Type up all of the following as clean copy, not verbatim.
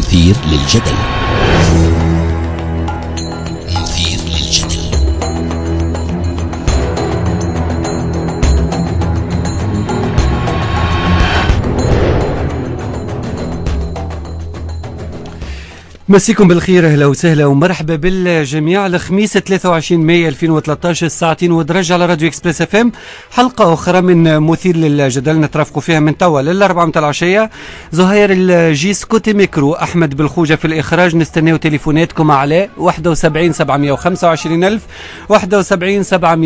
مثير للجدل. مثير للجدل. مسيكم بالخير، اهلا وسهلا ومرحبا بالجميع. الخميس 23 ماي 2013 الساعتين ودرج على راديو اكسبريس اف ام، حلقه اخرى من مثير للجدل نترافقوا فيها من توا للاربعه متاع العشيه. زهير الجيس كوتي ميكرو، احمد بالخوجه في الاخراج. نستناو تليفوناتكم على 71 725 الف 71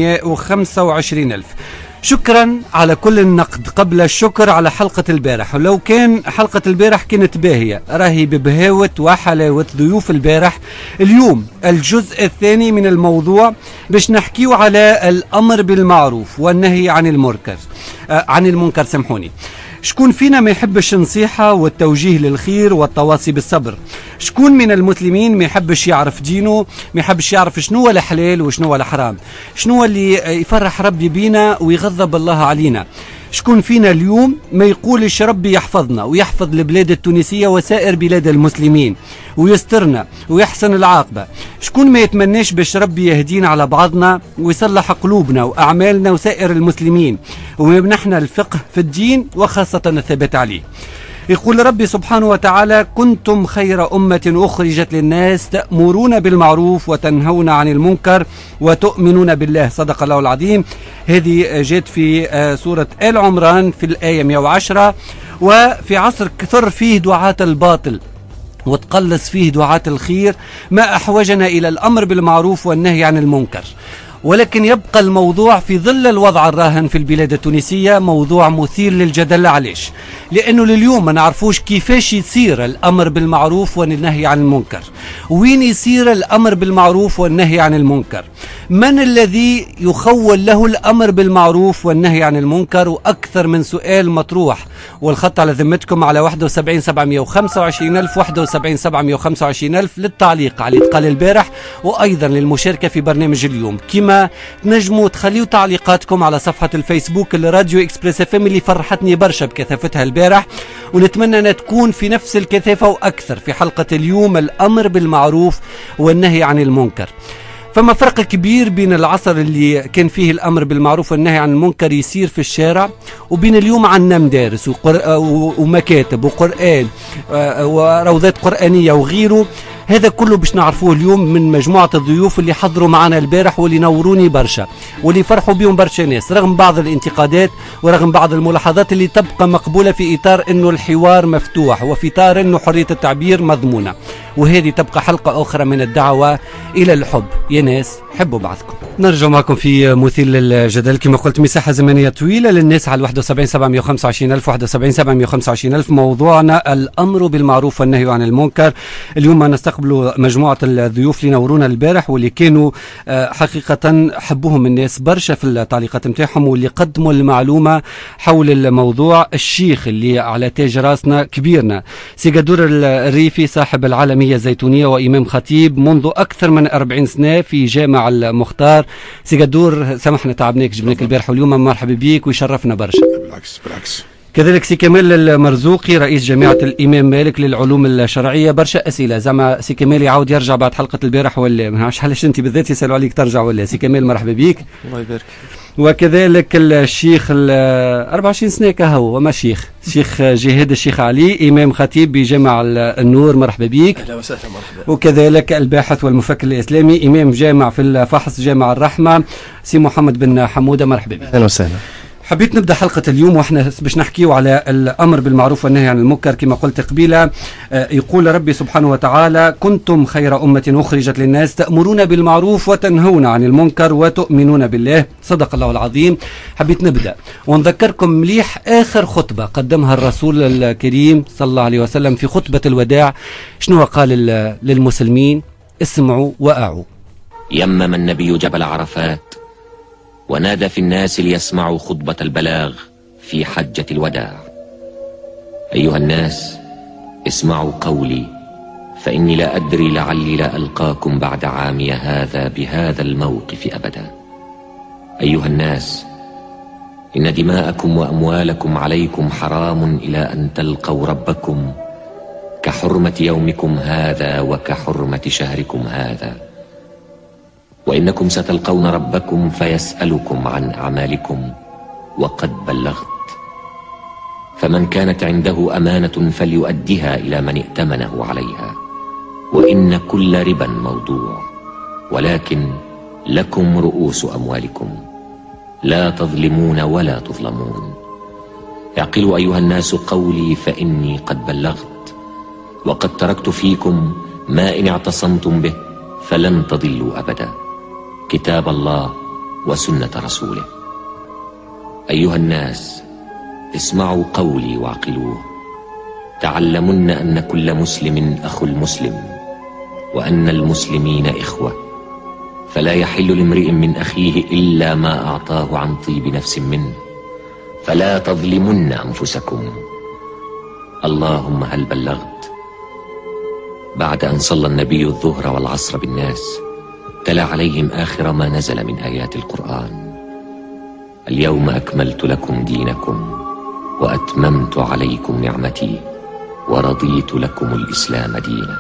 725 الف. شكرا على كل النقد قبل الشكر على حلقة البارح. ولو كان حلقة البارح كانت باهية، راهي ببهاوة وحلاوة ضيوف البارح. اليوم الجزء الثاني من الموضوع باش نحكيو على الأمر بالمعروف والنهي عن المنكر. سامحوني. شكون فينا ما يحبش النصيحة والتوجيه للخير والتواصي بالصبر؟ شكون من المسلمين ما يحبش يعرف دينه، ما يحبش يعرف شنو هو الحلال وشنو هو الحرام، شنو هو اللي يفرح ربي بينا ويغضب الله علينا؟ شكون فينا اليوم ما يقولش ربي يحفظنا ويحفظ البلاد التونسية وسائر بلاد المسلمين ويسترنا ويحسن العاقبة؟ شكون ما يتمناش باش ربي يهدينا على بعضنا ويصلح قلوبنا وأعمالنا وسائر المسلمين ويمنحنا الفقه في الدين وخاصة الثبات عليه؟ يقول ربي سبحانه وتعالى: كنتم خير أمة أخرجت للناس تأمرون بالمعروف وتنهون عن المنكر وتؤمنون بالله. صدق الله العظيم. هذه جاءت في سورة آل عمران في الآية 110. وفي عصر كثر فيه دعاة الباطل وتقلص فيه دعاة الخير، ما أحوجنا إلى الأمر بالمعروف والنهي عن المنكر. ولكن يبقى الموضوع في ظل الوضع الراهن في البلاد التونسية موضوع مثير للجدل. علاش؟ لأنه لليوم ما نعرفوش كيفاش يصير الأمر بالمعروف والنهي عن المنكر، وين يصير الأمر بالمعروف والنهي عن المنكر، من الذي يخول له الأمر بالمعروف والنهي عن المنكر، وأكثر من سؤال مطروح. والخط على ذمتكم على 71 725 ألف 71 725 ألف للتعليق على اللي تقال البارح، وأيضا للمشاركة في برنامج اليوم. كما تنجموا تخليوا تعليقاتكم على صفحة الفيسبوك الراديو اكسبريس اف ام اللي فرحتني برشا بكثافتها البارح، ونتمنى أن تكون في نفس الكثافة وأكثر في حلقة اليوم، الأمر بالمعروف والنهي عن المنكر. فما فرق كبير بين العصر اللي كان فيه الأمر بالمعروف والنهي عن المنكر يسير في الشارع، وبين اليوم عنا مدارس ومكاتب وقرآن وروضات قرآنية وغيره. هذا كله باش نعرفوه اليوم من مجموعة الضيوف اللي حضروا معنا البارح واللي نوروني برشا واللي فرحوا بيهم برشا ناس، رغم بعض الانتقادات ورغم بعض الملاحظات اللي تبقى مقبولة في إطار أنه الحوار مفتوح وفي إطار أنه حرية التعبير مضمونة. وهذه تبقى حلقة أخرى من الدعوة إلى الحب. يا ناس حبوا بعضكم. نرجع معكم في مثير للجدل. كما قلت مساحة زمنية طويلة للناس على 71 725 ألف 71 725 ألف. موضوعنا الأمر بالمعروف والنهي عن المنكر. اليوم نستقبل مجموعة الضيوف اللي نورونا البارح واللي كانوا حقيقة حبوهم الناس برشا في التعليقات متاعهم، واللي قدموا المعلومة حول الموضوع. الشيخ اللي على تاج راسنا كبيرنا سي قدور الريفي، صاحب العالمية الزيتونية وإمام خطيب منذ أكثر من 40 سنة في جامع المختار. سي قدور، سامحنا تعبناك جبناك البارح واليوم، مرحبا بيك ويشرفنا برشا. بالعكس. كذلك سي كمال المرزوقي، رئيس جامعة الإمام مالك للعلوم الشرعية. برشا أسئلة زعما سي كمال يعاود يرجع بعد حلقة البارح ولا ما نعرفش علاش أنت بالذات يسألوا عليك ترجع ولا. سي كمال مرحبا بيك. الله يبارك. وكذلك الشيخ 24 سنة كهو وما شيخ جهاد الشيخ علي، إمام خطيب بجامع النور. مرحبا بيك. أهلا وسهلا. مرحبا. وكذلك الباحث والمفكر الإسلامي، إمام جامع في الفحص جامع الرحمة، سي محمد بن حمودة. مرحبا بيك. أهلا وسهلا. حبيت نبدأ حلقة اليوم واحنا باش نحكيو على الأمر بالمعروف والنهي عن المنكر. كما قلت قبيلة، يقول ربي سبحانه وتعالى: كنتم خير أمة أخرجت للناس تأمرون بالمعروف وتنهون عن المنكر وتؤمنون بالله. صدق الله العظيم. حبيت نبدأ ونذكركم مليح آخر خطبة قدمها الرسول الكريم صلى الله عليه وسلم في خطبة الوداع. شنو قال للمسلمين؟ اسمعوا وأعوا. يمم النبي جبل عرفات ونادى في الناس ليسمعوا خطبة البلاغ في حجة الوداع: أيها الناس، اسمعوا قولي، فإني لا أدري لعلي لا ألقاكم بعد عامي هذا بهذا الموقف أبدا. أيها الناس، إن دماءكم وأموالكم عليكم حرام إلى أن تلقوا ربكم كحرمة يومكم هذا وكحرمة شهركم هذا. وإنكم ستلقون ربكم فيسألكم عن أعمالكم وقد بلغت. فمن كانت عنده أمانة فليؤدها إلى من ائتمنه عليها. وإن كل ربا موضوع، ولكن لكم رؤوس أموالكم لا تظلمون ولا تظلمون. اعقلوا أيها الناس قولي فإني قد بلغت، وقد تركت فيكم ما إن اعتصمتم به فلن تضلوا أبدا، كتاب الله وسنة رسوله. أيها الناس اسمعوا قولي واعقلوه. تعلمن أن كل مسلم أخو المسلم، وأن المسلمين إخوة، فلا يحل لامرئ من أخيه إلا ما أعطاه عن طيب نفس منه، فلا تظلمن أنفسكم. اللهم هل بلغت؟ بعد أن صلى النبي الظهر والعصر بالناس تلا عليهم آخر ما نزل من آيات القرآن: اليوم أكملت لكم دينكم وأتممت عليكم نعمتي ورضيت لكم الإسلام دينا.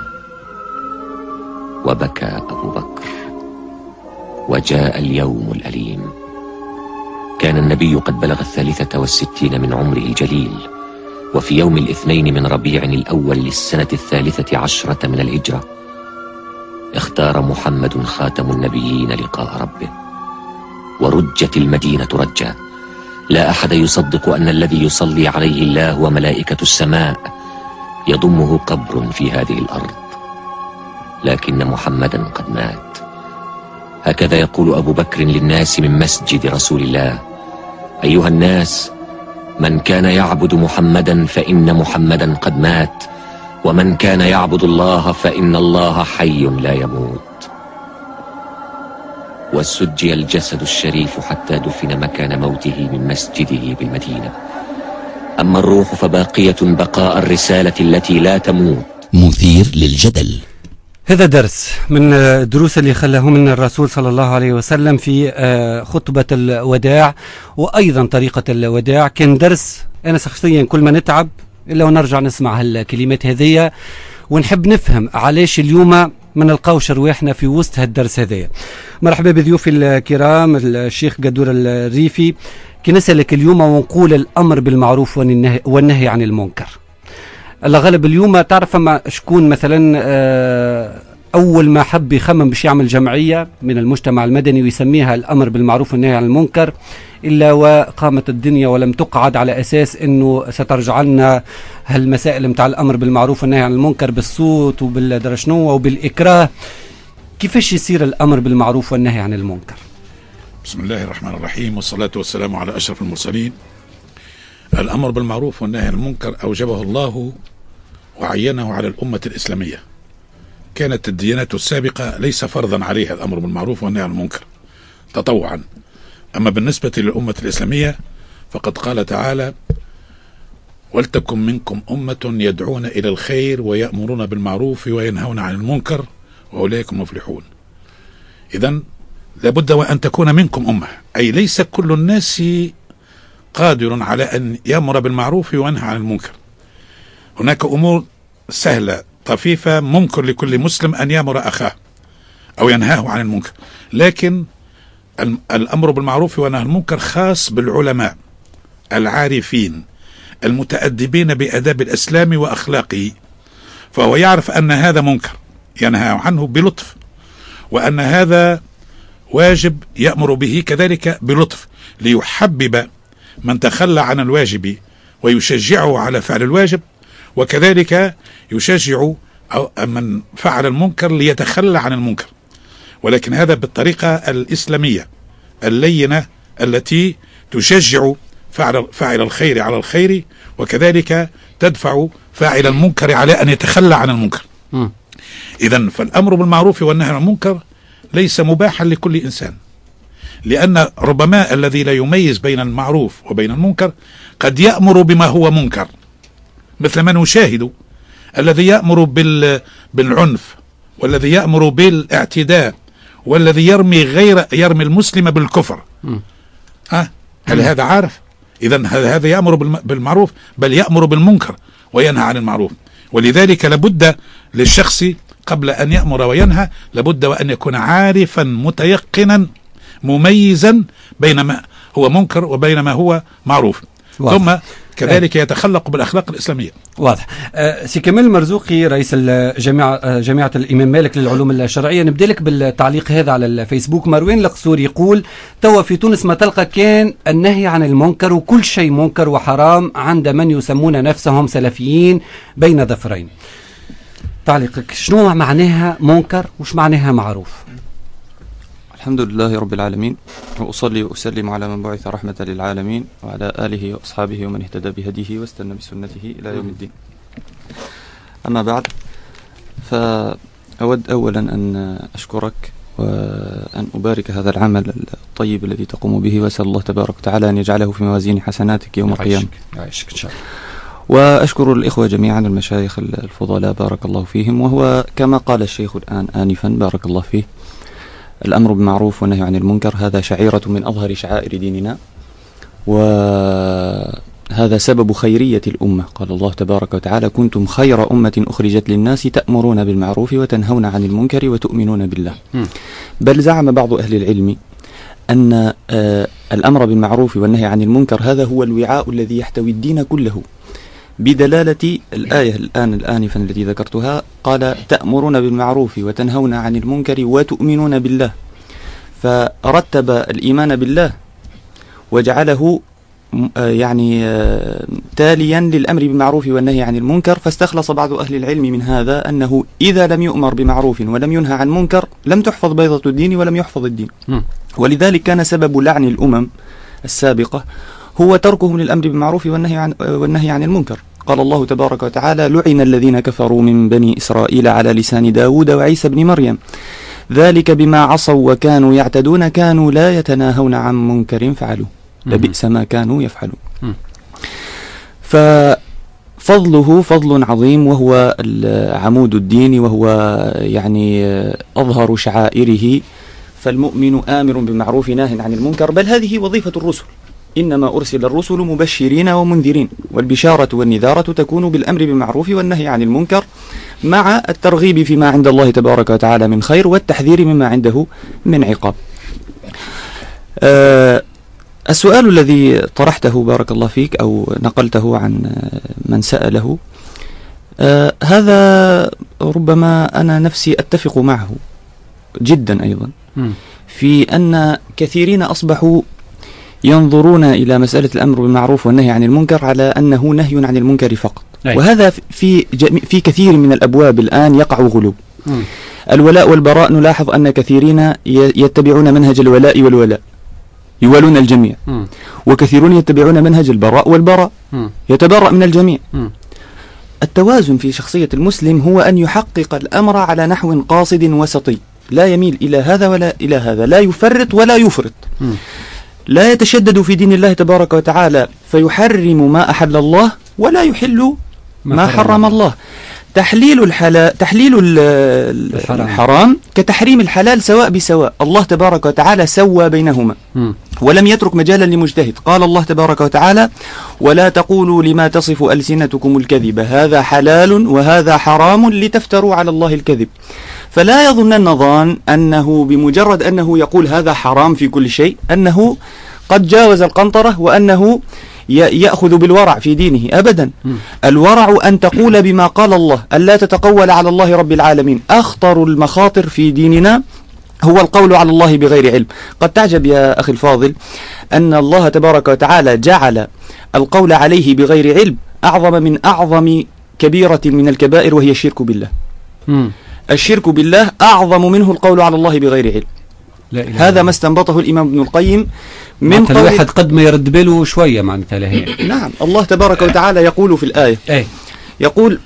وبكى أبو بكر. وجاء اليوم الأليم. كان النبي قد بلغ 63 من عمره الجليل، وفي يوم الاثنين من ربيع الأول للسنة 13 من الهجرة اختار محمد خاتم النبيين لقاء ربه، ورجت المدينة رجا. لا أحد يصدق أن الذي يصلي عليه الله وملائكة السماء يضمه قبر في هذه الأرض، لكن محمدا قد مات. هكذا يقول أبو بكر للناس من مسجد رسول الله: أيها الناس، من كان يعبد محمدا فإن محمدا قد مات، ومن كان يعبد الله فإن الله حي لا يموت. وسجي الجسد الشريف حتى دفن مكان موته من مسجده بالمدينة. أما الروح فباقية بقاء الرسالة التي لا تموت. مثير للجدل. هذا درس من الدروس اللي خلاه من الرسول صلى الله عليه وسلم في خطبة الوداع، وأيضا طريقة الوداع. كان درس أنا شخصيا كل ما نتعب إلا ونرجع نسمع هالكلمات هذية، ونحب نفهم علاش اليوم ما نلقاوش رواحنا في وسط هالدرس هذايا. مرحبا بضيوفي الكرام الشيخ قدور الريفي. كي نسألك اليوم ونقول الأمر بالمعروف والنهي عن المنكر، الغالب اليوم تعرف ما شكون مثلا أول ما حب يخمم باش يعمل جمعية من المجتمع المدني ويسميها الأمر بالمعروف والنهي عن المنكر، إلا وقامت الدنيا ولم تقعد على أساس أنه سترجع لنا هالمسائل متاع الأمر بالمعروف والنهي عن المنكر بالصوت وبالدرشنو وبالإكراه. كيفاش يصير الأمر بالمعروف والنهي عن المنكر؟ بسم الله الرحمن الرحيم، والصلاة والسلام على أشرف المرسلين. الأمر بالمعروف والنهي عن المنكر أوجبه الله وعينه على الأمة الإسلامية. كانت الديانات السابقة ليس فرضا عليها الأمر بالمعروف والنهي عن المنكر، تطوعا. أما بالنسبة للأمة الإسلامية فقد قال تعالى: ولتكن منكم أمة يدعون إلى الخير ويأمرون بالمعروف وينهون عن المنكر وأولئك المفلحون. إذن لابد وأن تكون منكم أمة، أي ليس كل الناس قادر على أن يأمر بالمعروف وينهى عن المنكر. هناك أمور سهلة طفيفة ممكن لكل مسلم أن يأمر أخاه أو ينهاه عن المنكر، لكن الأمر بالمعروف والنهي عن المنكر خاص بالعلماء العارفين المتأدبين بآداب الإسلام وأخلاقه، فهو يعرف أن هذا منكر ينهى عنه بلطف، وأن هذا واجب يأمر به كذلك بلطف، ليحبب من تخلى عن الواجب ويشجعه على فعل الواجب، وكذلك يشجع من فعل المنكر ليتخلى عن المنكر، ولكن هذا بالطريقة الإسلامية اللينة التي تشجع فاعل الخير على الخير، وكذلك تدفع فاعل المنكر على أن يتخلى عن المنكر. إذن فالأمر بالمعروف والنهي عن المنكر ليس مباحا لكل إنسان، لأن ربما الذي لا يميز بين المعروف وبين المنكر قد يأمر بما هو منكر، مثل ما نشاهد الذي يأمر بالعنف، والذي يأمر بالاعتداء، والذي يرمي المسلم بالكفر. هل هذا عارف؟ إذن هذا يأمر بالمعروف، بل يأمر بالمنكر وينهى عن المعروف. ولذلك لابد للشخص قبل أن يأمر وينهى لابد وأن يكون عارفا متيقنا مميزا بين ما هو منكر وبين ما هو معروف. واضح. ثم كذلك يتخلق بالأخلاق الإسلامية. واضح. سي كمال مرزوقي رئيس جامعة الإمام مالك للعلوم الشرعية، نبدأ لك بالتعليق هذا على الفيسبوك. مروان القصور يقول توا في تونس ما تلقى كان النهي عن المنكر وكل شيء منكر وحرام عند من يسمون نفسهم سلفيين بين ظفرين. تعليقك شنو معناها منكر وش معناها معروف؟ الحمد لله رب العالمين، وأصلي وأسلم على من بعث رحمة للعالمين وعلى آله وأصحابه ومن اهتدى بهديه واستنى بسنته إلى يوم الدين. أما بعد، فأود أولا أن أشكرك وأن أبارك هذا العمل الطيب الذي تقوم به، وأسأل الله تبارك وتعالى أن يجعله في موازين حسناتك يوم القيامة. يعيشك إن شاء الله. وأشكر الإخوة جميعا المشايخ الفضلاء بارك الله فيهم. وهو كما قال الشيخ الآن آنفا بارك الله فيه، الأمر بالمعروف والنهي عن المنكر هذا شعيرة من أظهر شعائر ديننا، وهذا سبب خيرية الأمة. قال الله تبارك وتعالى: كنتم خير أمة أخرجت للناس تأمرون بالمعروف وتنهون عن المنكر وتؤمنون بالله. بل زعم بعض أهل العلم أن الأمر بالمعروف والنهي عن المنكر هذا هو الوعاء الذي يحتوي الدين كله، بدلالة الآية الآنفة التي ذكرتها، قال: تأمرون بالمعروف وتنهون عن المنكر وتؤمنون بالله. فرتب الإيمان بالله وجعله تاليا للأمر بالمعروف والنهي عن المنكر. فاستخلص بعض أهل العلم من هذا أنه إذا لم يؤمر بمعروف ولم ينهى عن منكر لم تحفظ بيضة الدين ولم يحفظ الدين. ولذلك كان سبب لعن الأمم السابقة هو تركهم للأمر بالمعروف والنهي عن المنكر. قال الله تبارك وتعالى: لعن الذين كفروا من بني إسرائيل على لسان داود وعيسى بن مريم ذلك بما عصوا وكانوا يعتدون كانوا لا يتناهون عن منكر فعلوه لبئس ما كانوا يفعلون. ففضله فضل عظيم، وهو عمود الدين، وهو أظهر شعائره. فالمؤمن آمر بالمعروف ناه عن المنكر، بل هذه وظيفة الرسل. إنما أرسل الرسل مبشرين ومنذرين، والبشارة والنذارة تكون بالأمر بالمعروف والنهي عن المنكر مع الترغيب فيما عند الله تبارك وتعالى من خير والتحذير مما عنده من عقاب. السؤال الذي طرحته بارك الله فيك أو نقلته عن من سأله، هذا ربما أنا نفسي أتفق معه جدا أيضا، في أن كثيرين أصبحوا ينظرون إلى مسألة الأمر بالمعروف والنهي عن المنكر على أنه نهي عن المنكر فقط. وهذا في كثير من الأبواب الآن يقع غلو. الولاء والبراء نلاحظ أن كثيرين يتبعون منهج الولاء والولاء، يوالون الجميع، وكثيرون يتبعون منهج البراء والبراء، يتبرأ من الجميع. التوازن في شخصية المسلم هو أن يحقق الأمر على نحو قاصد وسطي، لا يميل إلى هذا ولا إلى هذا، لا يفرط ولا يفرط، لا يتشدد في دين الله تبارك وتعالى فيحرم ما أحل الله ولا يحل ما حرم الله. تحليل الحرام كتحريم الحلال سواء بسواء. الله تبارك وتعالى سوى بينهما ولم يترك مجالا لمجتهد. قال الله تبارك وتعالى: ولا تقولوا لما تصف ألسنتكم الكذب هذا حلال وهذا حرام لتفتروا على الله الكذب. فلا يظنن ظان أنه بمجرد أنه يقول هذا حرام في كل شيء أنه قد جاوز القنطرة وأنه يأخذ بالورع في دينه. أبدا. الورع أن تقول بما قال الله، ألا تتقول على الله رب العالمين. أخطر المخاطر في ديننا هو القول على الله بغير علم. قد تعجب يا أخي الفاضل أن الله تبارك وتعالى جعل القول عليه بغير علم أعظم من أعظم كبيرة من الكبائر، وهي الشرك بالله. الشرك بالله أعظم منه القول على الله بغير علم. هذا ما استنبطه الإمام ابن القيم من قول الواحد قد ما يرد باله شوية معناتها لهي. نعم، الله تبارك وتعالى يقول في الآية يقول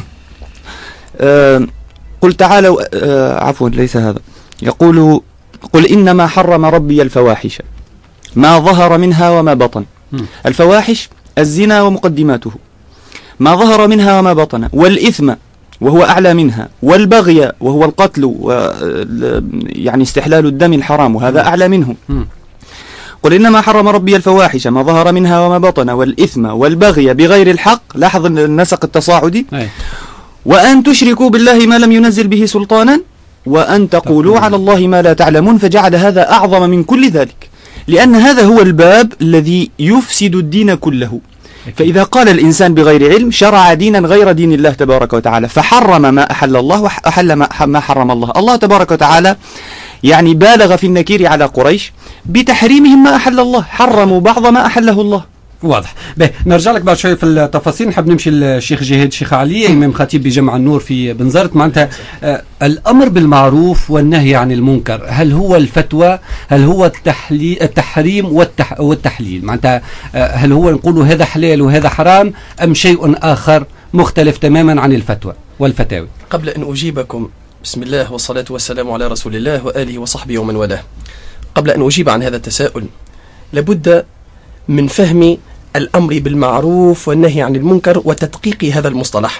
قل تعالوا عفوا ليس هذا، يقول: قل إنما حرم ربي الفواحش ما ظهر منها وما بطن. الفواحش الزنا ومقدماته، ما ظهر منها وما بطن، والإثم وهو أعلى منها، والبغي وهو القتل استحلال الدم الحرام وهذا أعلى منه. قل إنما حرم ربي الفواحش ما ظهر منها وما بطن والإثم والبغي بغير الحق. لاحظ النسق التصاعدي. وأن تشركوا بالله ما لم ينزل به سلطانا وأن تقولوا على الله ما لا تعلمون، فجعل هذا أعظم من كل ذلك، لأن هذا هو الباب الذي يفسد الدين كله. فإذا قال الإنسان بغير علم شرع دينا غير دين الله تبارك وتعالى، فحرم ما أحل الله وأحل ما حرم الله. الله تبارك وتعالى يعني بالغ في النكير على قريش بتحريمهم ما أحل الله، حرموا بعض ما أحله الله. واضح. نرجع لك بعد شوي في التفاصيل. نحب نمشي للشيخ جهاد الشيخ علي إمام خطيب بجمع النور في بنزرت. معناتها الأمر بالمعروف والنهي عن المنكر، هل هو الفتوى؟ هل هو التحريم والتحليل؟ معناتها هل هو نقول هذا حلال وهذا حرام، أم شيء آخر مختلف تماما عن الفتوى والفتاوي؟ قبل أن أجيبكم، بسم الله والصلاة والسلام على رسول الله وآله وصحبه ومن والاه. قبل أن أجيب عن هذا التساؤل لابد من فهم الأمر بالمعروف والنهي عن المنكر وتدقيق هذا المصطلح.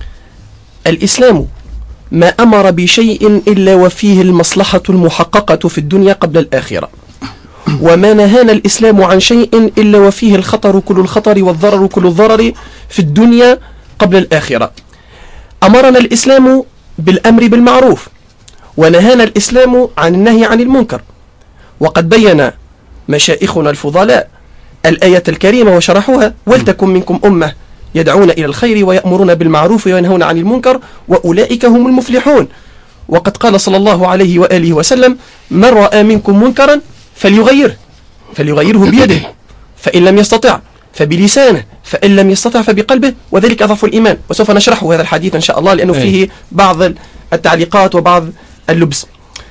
الإسلام ما أمر بشيء إلا وفيه المصلحة المحققة في الدنيا قبل الآخرة، وما نهانا الإسلام عن شيء إلا وفيه الخطر كل الخطر والضرر كل الضرر في الدنيا قبل الآخرة. أمرنا الإسلام بالأمر بالمعروف، ونهانا الإسلام عن النهي عن المنكر، وقد بين مشائخنا الفضلاء الآية الكريمة وشرحوها: ولتكن منكم أمة يدعون إلى الخير ويأمرون بالمعروف وينهون عن المنكر وأولئك هم المفلحون. وقد قال صلى الله عليه وآله وسلم: من رأى منكم منكرا فليغيره بيده، فإن لم يستطع فبلسانه، فإن لم يستطع فبقلبه، وذلك أضعف الإيمان. وسوف نشرحه هذا الحديث إن شاء الله لأنه فيه بعض التعليقات وبعض اللبس.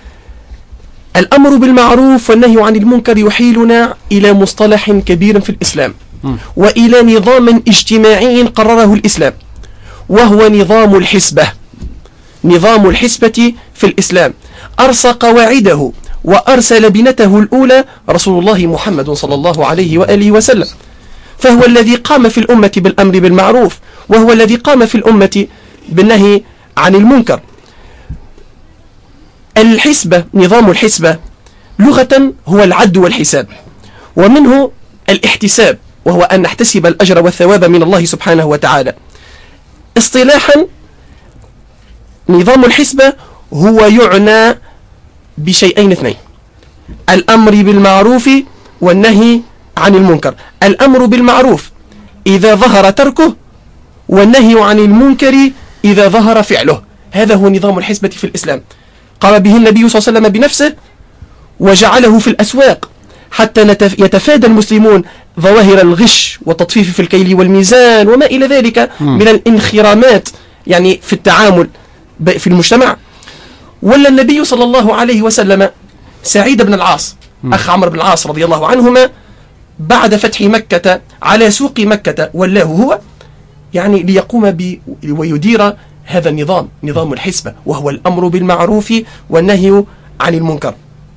الأمر بالمعروف والنهي عن المنكر يحيلنا إلى مصطلح كبير في الإسلام، وإلى نظام اجتماعي قرره الإسلام، وهو نظام الحسبة. نظام الحسبة في الإسلام أرسى قواعده وأرسى لبنته الأولى رسول الله محمد صلى الله عليه وآله وسلم، فهو الذي قام في الأمة بالأمر بالمعروف، وهو الذي قام في الأمة بالنهي عن المنكر. الحسبة، نظام الحسبة لغة هو العد والحساب، ومنه الاحتساب، وهو أن نحتسب الأجر والثواب من الله سبحانه وتعالى. اصطلاحا نظام الحسبة هو يعنى بشيئين اثنين: الأمر بالمعروف والنهي عن المنكر. الأمر بالمعروف إذا ظهر تركه، والنهي عن المنكر إذا ظهر فعله. هذا هو نظام الحسبة في الإسلام، قام به النبي صلى الله عليه وسلم بنفسه وجعله في الأسواق حتى يتفادى المسلمون ظواهر الغش والتطفيف في الكيل والميزان وما إلى ذلك من الانخرامات يعني في التعامل في المجتمع. ولا النبي صلى الله عليه وسلم سعيد بن العاص أخ عمرو بن العاص رضي الله عنهما بعد فتح مكة على سوق مكة، والله هو يعني ليقوم ويدير هذا النظام، نظام الحسبة، وهو الأمر بالمعروف والنهي عن المنكر.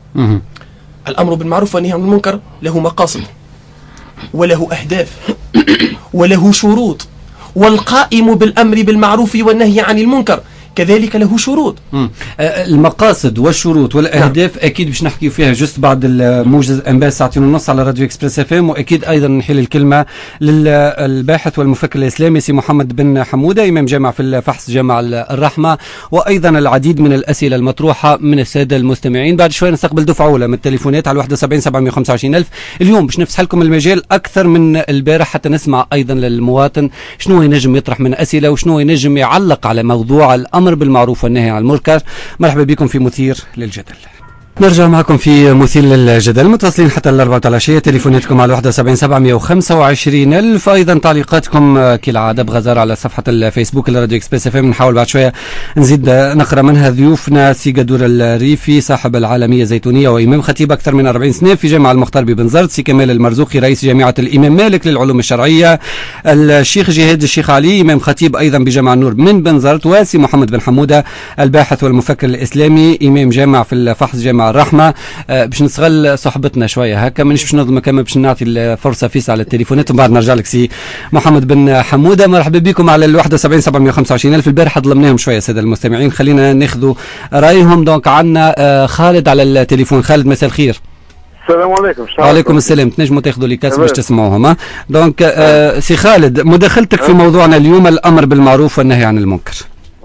الأمر بالمعروف والنهي عن المنكر له مقاصد وله أهداف وله شروط، والقائم بالأمر بالمعروف والنهي عن المنكر كذلك له شروط. المقاصد والشروط والأهداف أكيد باش نحكي فيها جست بعد الموجز أنباء 2:30 على راديو إكسبريس FM، وأكيد أيضا نحيل الكلمة للباحث والمفكر الإسلامي سي محمد بن حمودة إمام جامع في الفحص جامع الرحمة، وأيضا العديد من الأسئلة المطروحة من السادة المستمعين. بعد شوي نستقبل دفعة أولى من التليفونات على 71 725 ألف. اليوم باش نفسح لكم المجال أكثر من البارح حتى نسمع أيضا للمواطن شنو ينجم يطرح من أسئلة وشنو ينجم يعلق على موضوع الأمر بالمعروف والنهي عن المنكر. مرحبا بكم في مثير للجدل. نرجع معكم في مثير للجدل، متواصلين حتى 4 العشية. تليفوناتكم على 71 725 ألف، أيضا تعليقاتكم كالعادة بغزارة على صفحة الفيسبوك لراديو إكسبريس FM. نحاول بعد شوية نزيد نقرأ منها. ضيوفنا سي قدور الريفي صاحب العالمية الزيتونية وإمام خطيب أكثر من 40 سنة في جامعة المختار ببنزرت، سي كمال المرزوقي رئيس جامعة الإمام مالك للعلوم الشرعية، الشيخ جهاد الشيخ علي إمام خطيب أيضا بجامعة النور من بنزرت، وسي محمد بن حمودة الباحث والمفكر الإسلامي إمام جامع في الفحص جامعة الرحمة. باش نستغل صحبتنا شويه هكا، مانيش باش نظلم كما باش نعطي الفرصه فيس على التليفونات ومن بعد نرجع لك سي محمد بن حموده. مرحبا بكم على 71 725 ألف. البارحه ظلمناهم شويه الساده المستمعين، خلينا ناخذوا رايهم. دونك عندنا خالد على التليفون. خالد مساء الخير. السلام عليكم. وعليكم السلام. تنجموا تاخذوا لي كاس باش تسمعوهم. دونك سي خالد، مداخلتك في موضوعنا اليوم الامر بالمعروف والنهي عن المنكر.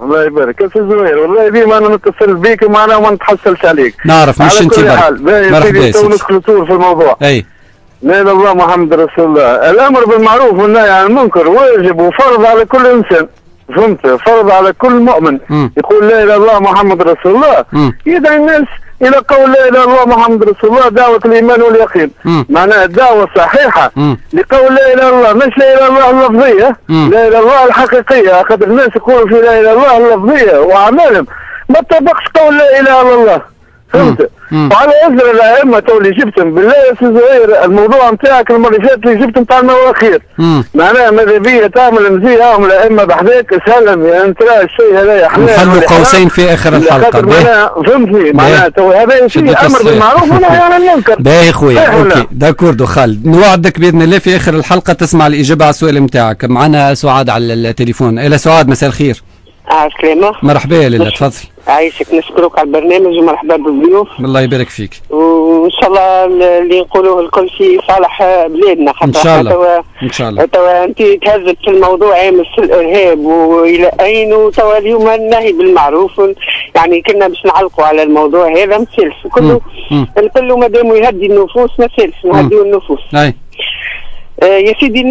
الله يبارك يا سي زهير. والله ديما انا نتصل بيك ومعناها وما نتحصلش عليك. نعرف مش انت مرحبا يا سيدي. ندخل في الموضوع. اي لا اله الا الله محمد رسول الله. الامر بالمعروف والنهي عن المنكر واجب وفرض على كل انسان. فهمت؟ فرض على كل مؤمن يقول لا اله الا الله محمد رسول الله. يدعي الناس الى قول لا اله الا الله محمد رسول الله، دعوه الايمان واليقين. معناها الدعوه الصحيحه لقول لا اله الا الله، مش لا اله الا الله اللفظيه، لا اله الا الله الحقيقيه. خاطر الناس يقولوا في لا اله الا الله اللفظيه واعمالهم ما تطبقش قول لا اله الا الله. فهمت؟ وعلى اثر الائمه تو اللي جبتهم بالله يا سي زهير، الموضوع نتاعك المره اللي فاتت اللي جبتهم تاع المواخير معناها ماذا بيا تعمل مزيهم الائمه بحذاك سلم يا انت لا الشيء هذا حلال نخلوا قوسين في اخر الحلقه. فهمتني معناها تو هذا شيء امر بالمعروف ونهي عن المنكر. باهي خويا اوكي داكوردو خالد، نوعدك باذن الله في اخر الحلقه تسمع الاجابه على السؤال نتاعك. معنا سعاد على التليفون. الى سعاد مساء الخير. سلامة. مرحبا يا ليلى تفضل. عايشك، نشكرك على البرنامج ومرحبا بالضيوف. الله يبارك فيك. وان شاء الله اللي نقولوه الكل شيء صالح بلادنا. ان شاء الله ان شاء الله. توا انت تهزت في الموضوع عامل في الارهاب والى اين، وتوا اليوم النهي بالمعروف يعني كنا باش نعلقوا على الموضوع هذا ما سالش كله كله ما دام يهدي النفوس ما سالش نهديوا النفوس. يا سيدي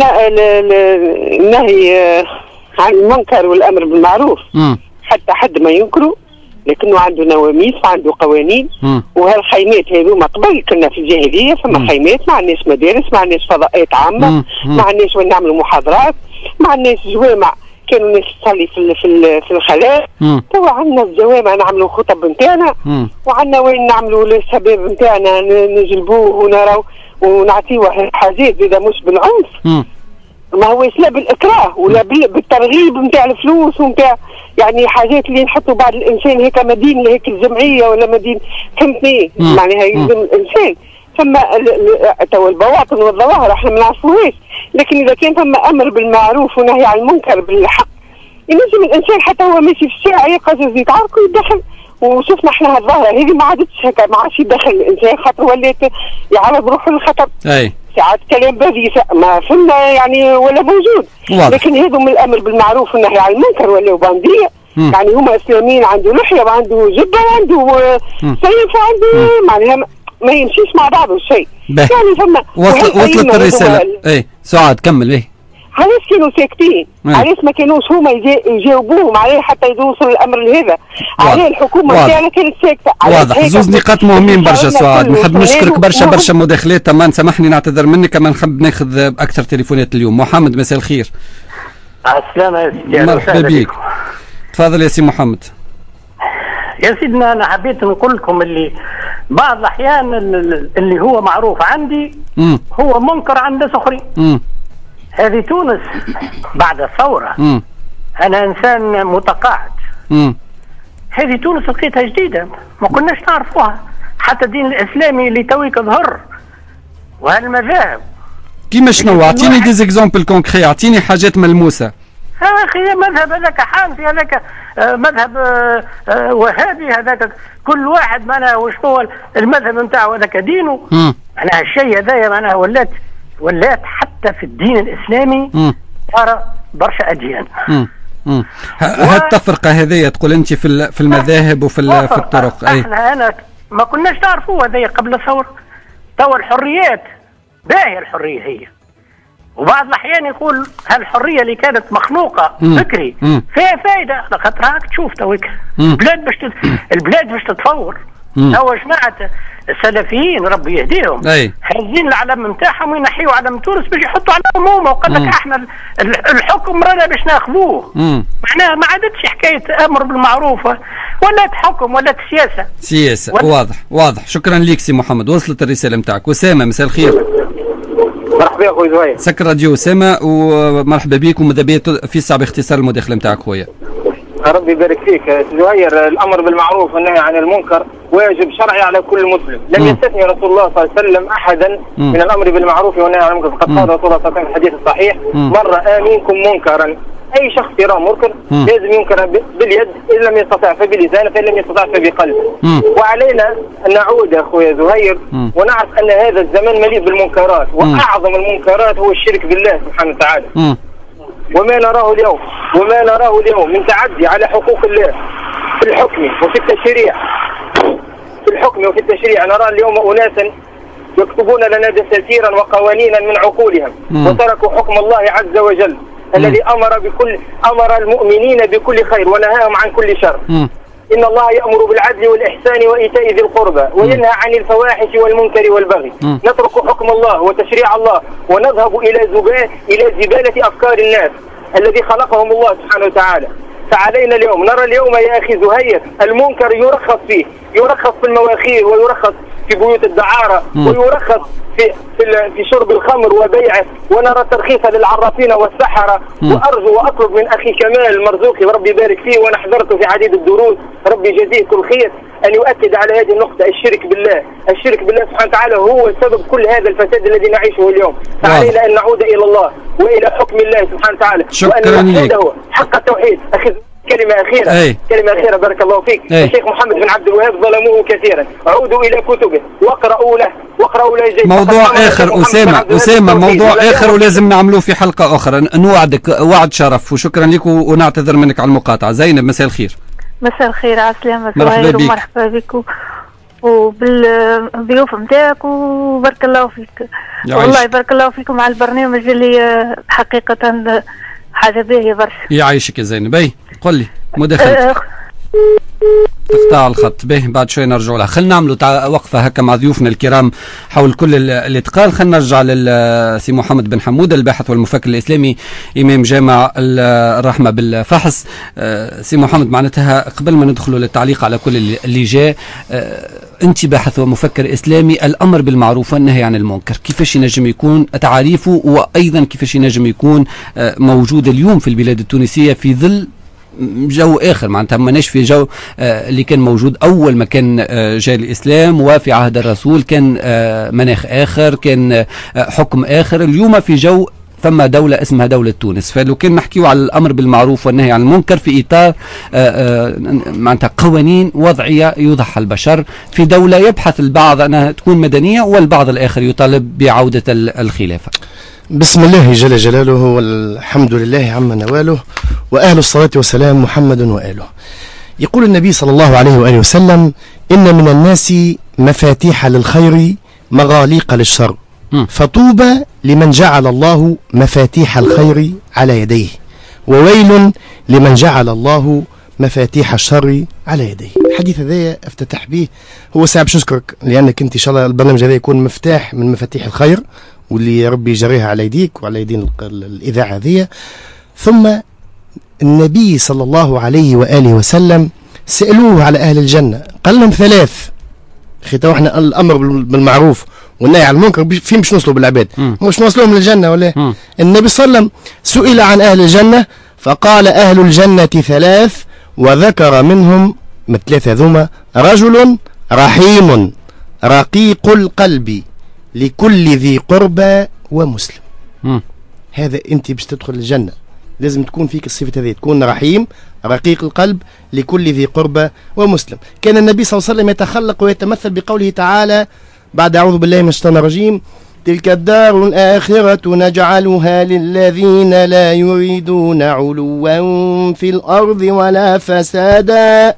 النهي عن المنكر والامر بالمعروف حتى حد ما ينكروا، لكنه عنده نواميس وعنده قوانين. وهالخيمات هذوما قبل كنا في الجاهليه فما خيمات، ما عندناش مدارس، ما عندناش فضاءات عامه، ما عندناش وين نعملوا محاضرات، ما عندناش جوامع كانوا الناس تصلي في الخلاء. توا عندنا الجوامع نعملوا خطب نتاعنا، وعندنا وين نعملوا الشباب نتاعنا نجلبوه ونراو ونعطيوه حاجات زاده مش بالعنف. ما هوش لا بالاكراه ولا بالترغيب نتاع الفلوس ونتاع يعني حاجات اللي نحطوا بعض الانسان هيك مدين هيك الجمعيه ولا مدين. فهمتني؟ معناها يلزم الانسان ثم تو البواطن والظواهر احنا ما نعرفوهاش، لكن اذا كان ثم امر بالمعروف ونهي عن المنكر بالحق يلزم الانسان حتى هو ماشي في الشارع يقعد يتعارك ويدخل. وشفنا احنا هالظاهره هذه ما عادتش هكا، ما عادش يدخل الانسان خاطر ولات يعرض روحه للخطر. ساعات كلام بذيء ما فهمنا يعني ولا موجود. لكن هذو من الامر بالمعروف والنهي عن المنكر ولا بانديه. يعني هما اسلاميين، عنده لحيه وعنده جبه وعنده سيف وعنده معناها ما يمشيش مع بعضه شيء. يعني فما وصلت الرساله. اي سعاد كمل. ايه علاش كانوا ساكتين؟ علاش ما كانوش هما يجاوبوهم عليه حتى يوصل الامر لهذا؟ عليه الحكومه تاعنا كانت ساكته. واضح. زوز نقاط مهمين برشا سعاد. نحب نشكرك برشا مداخلات. تمام سامحني نعتذر منك، كما نحب ناخذ اكثر تليفونات اليوم. محمد مساء الخير. السلامة يا سيدي. مرحبا بك. تفضل يا سي محمد. يا سيدنا انا حبيت نقول لكم اللي بعض الاحيان اللي هو معروف عندي هو منكر عند ناس اخرين. هذه تونس بعد الثورة. أنا إنسان متقاعد. هذه تونس لقيتها جديدة ما كناش نعرفوها، حتى الدين الإسلامي اللي تويك ظهر وهالمذاهب. كيما شنو؟ أعطيني دي زيكزامبل كونكري، أعطيني حاجات ملموسة. أخي مذهب هذاك حنفي، هذاك مذهب وهابي، هذاك كل واحد معناها وشنو المذهب نتاعو هذاك دينه. معناها الشيء هذايا معناها ولات حتى في الدين الإسلامي صار برشا أديان. هالتفرقة هذه تقول أنت في المذاهب وفي الطرق. احنا ما كناش نعرفوها هذه قبل الثورة. توا الحريات باهية، الحرية هي وبعض الأحيان يقول هالحرية اللي كانت مخلوقة فكري فيها فائدة، خاطر راك تشوف توك البلاد باش تتفور. توا جماعة السلفيين ربي يهديهم هازين العلم نتاعهم وينحيوا علم تونس باش يحطوا عليهم هما، وقال لك احنا الحكم رانا باش ناخذوه. معناها ما عادتش حكايه امر بالمعروف ولا حكم ولا سياسه. واضح. شكرا ليك سي محمد، وصلت الرساله نتاعك. اسامه مساء الخير. مرحبا يا خويا زهير. سكر راديو اسامه ومرحبا بك، وماذا بيا في صعب اختصار المداخله نتاعك خويا. ربي يبارك فيك زهير. الامر بالمعروف والنهي عن المنكر واجب شرعي على كل مسلم. لم يستثني رسول الله صلى الله عليه وسلم احدا من الامر بالمعروف والنهي عن المنكر، فقد قال رسول الله صلى الله عليه وسلم في الحديث الصحيح من راى منكم منكرا، اي شخص يرى منكر لازم ينكر باليد، ان لم يستطع فبلسانه، فان لم يستطع فبقلبه. وعلينا ان نعود يا اخويا زهير ونعرف ان هذا الزمان مليء بالمنكرات، واعظم المنكرات هو الشرك بالله سبحانه وتعالى. وما نراه اليوم من تعدي على حقوق الله في الحكم وفي التشريع نرى اليوم أناسا يكتبون لنا دساتيرا وقوانينا من عقولهم وتركوا حكم الله عز وجل الذي أمر المؤمنين بكل خير ونهاهم عن كل شر. إن الله يأمر بالعدل والإحسان وإيتاء ذي القربى وينهى عن الفواحش والمنكر والبغي. نترك حكم الله وتشريع الله ونذهب إلى زبالة أفكار الناس الذي خلقهم الله سبحانه وتعالى. فعلينا اليوم نرى اليوم يا أخي زهير المنكر يرخص في المواخير ويرخص في بيوت الدعارة ويرخص في شرب الخمر وبيعه، ونرى ترخيص للعرافين والسحرة. وأرجو وأطلب من أخي كمال المرزوقي وربي يبارك فيه وأنا حضرته في عديد الدروس ربي يجزيه كل خير أن يؤكد على هذه النقطة. الشرك بالله سبحانه وتعالى هو سبب كل هذا الفساد الذي نعيشه اليوم. فعلينا أن نعود إلى الله وإلى حكم الله سبحانه وتعالى وأن نوحده حق التوحيد. أخي كلمة أخيرة بارك الله فيك. الشيخ محمد بن عبد الوهاب ظلموه كثيرا، عودوا إلى كتبه واقرأوا له موضوع آخر أسامة موضوع آخر ولازم نعملوه في حلقة أخرى. نوعدك وعد شرف وشكرا لك ونعتذر منك على المقاطعة. زينب مساء الخير. مساء الخير على السلامة زهير ومرحبا بك وبالضيوف نتاعك وبارك الله فيك. والله بارك الله فيكم على البرنامج اللي حقيقة حاجة باهية برشا. يعيشك يا زينب. قل لي مداخلة تقطع الخط به بعد شوي نرجع لها. خلينا نعملوا وقفة هكا مع ضيوفنا الكرام حول كل اللي تقال. خلينا نرجع للسي محمد بن حمودة الباحث والمفكر الإسلامي إمام جامع الرحمة بالفحص. سي محمد معناتها قبل ما ندخلوا للتعليق على كل اللي جاء، أنت باحث ومفكر إسلامي، الأمر بالمعروف والنهي عن المنكر كيفاش ينجم يكون تعريفه، وأيضا كيفاش ينجم يكون موجود اليوم في البلاد التونسية في ظل جو آخر؟ معناتها ماناش في جو اللي كان موجود أول ما كان جاء الإسلام وفي عهد الرسول، كان مناخ آخر، كان حكم آخر. اليوم في جو ثم دولة اسمها دولة تونس. فلو كان نحكيو على الأمر بالمعروف والنهي عن المنكر في إطار معناتها قوانين وضعية يوضعها البشر في دولة يبحث البعض أنها تكون مدنية والبعض الآخر يطالب بعودة الخلافة. بسم الله جل جلاله والحمد لله عما نواله وأهل الصلاة والسلام محمد وآله. يقول النبي صلى الله عليه وآله وسلم: إن من الناس مفاتيح للخير مغاليق للشر، فطوبى لمن جعل الله مفاتيح الخير على يديه، وويل لمن جعل الله مفاتيح الشر على يديه. الحديث هذا افتتح به هو ساعة باش نشكرك لأنك أنت إن شاء الله البرنامج هذا يكون مفتاح من مفاتيح الخير واللي ربي يجريها على يديك وعلى يدين الإذاعة هذه. ثم النبي صلى الله عليه وآله وسلم سألوه على أهل الجنة قال لهم ثلاث. خيطوا احنا الأمر بالمعروف والنهي عن المنكر فين باش نوصلوا بالعباد؟ مش نوصلهم للجنة ولا؟ النبي صلى الله عليه وسلم سئل عن أهل الجنة فقال: أهل الجنة ثلاث، وذكر منهم مثلاثة ذوما: رجل رحيم رقيق القلب لكل ذي قربى ومسلم. هذا انت باش تدخل الجنة لازم تكون فيك الصفة هذه، تكون رحيم رقيق القلب لكل ذي قربى ومسلم. كان النبي صلى الله عليه وسلم يتخلق ويتمثل بقوله تعالى بعد أعوذ بالله من الشيطان الرجيم: تلك الدار الآخرة نجعلها للذين لا يريدون علوا في الأرض ولا فسادا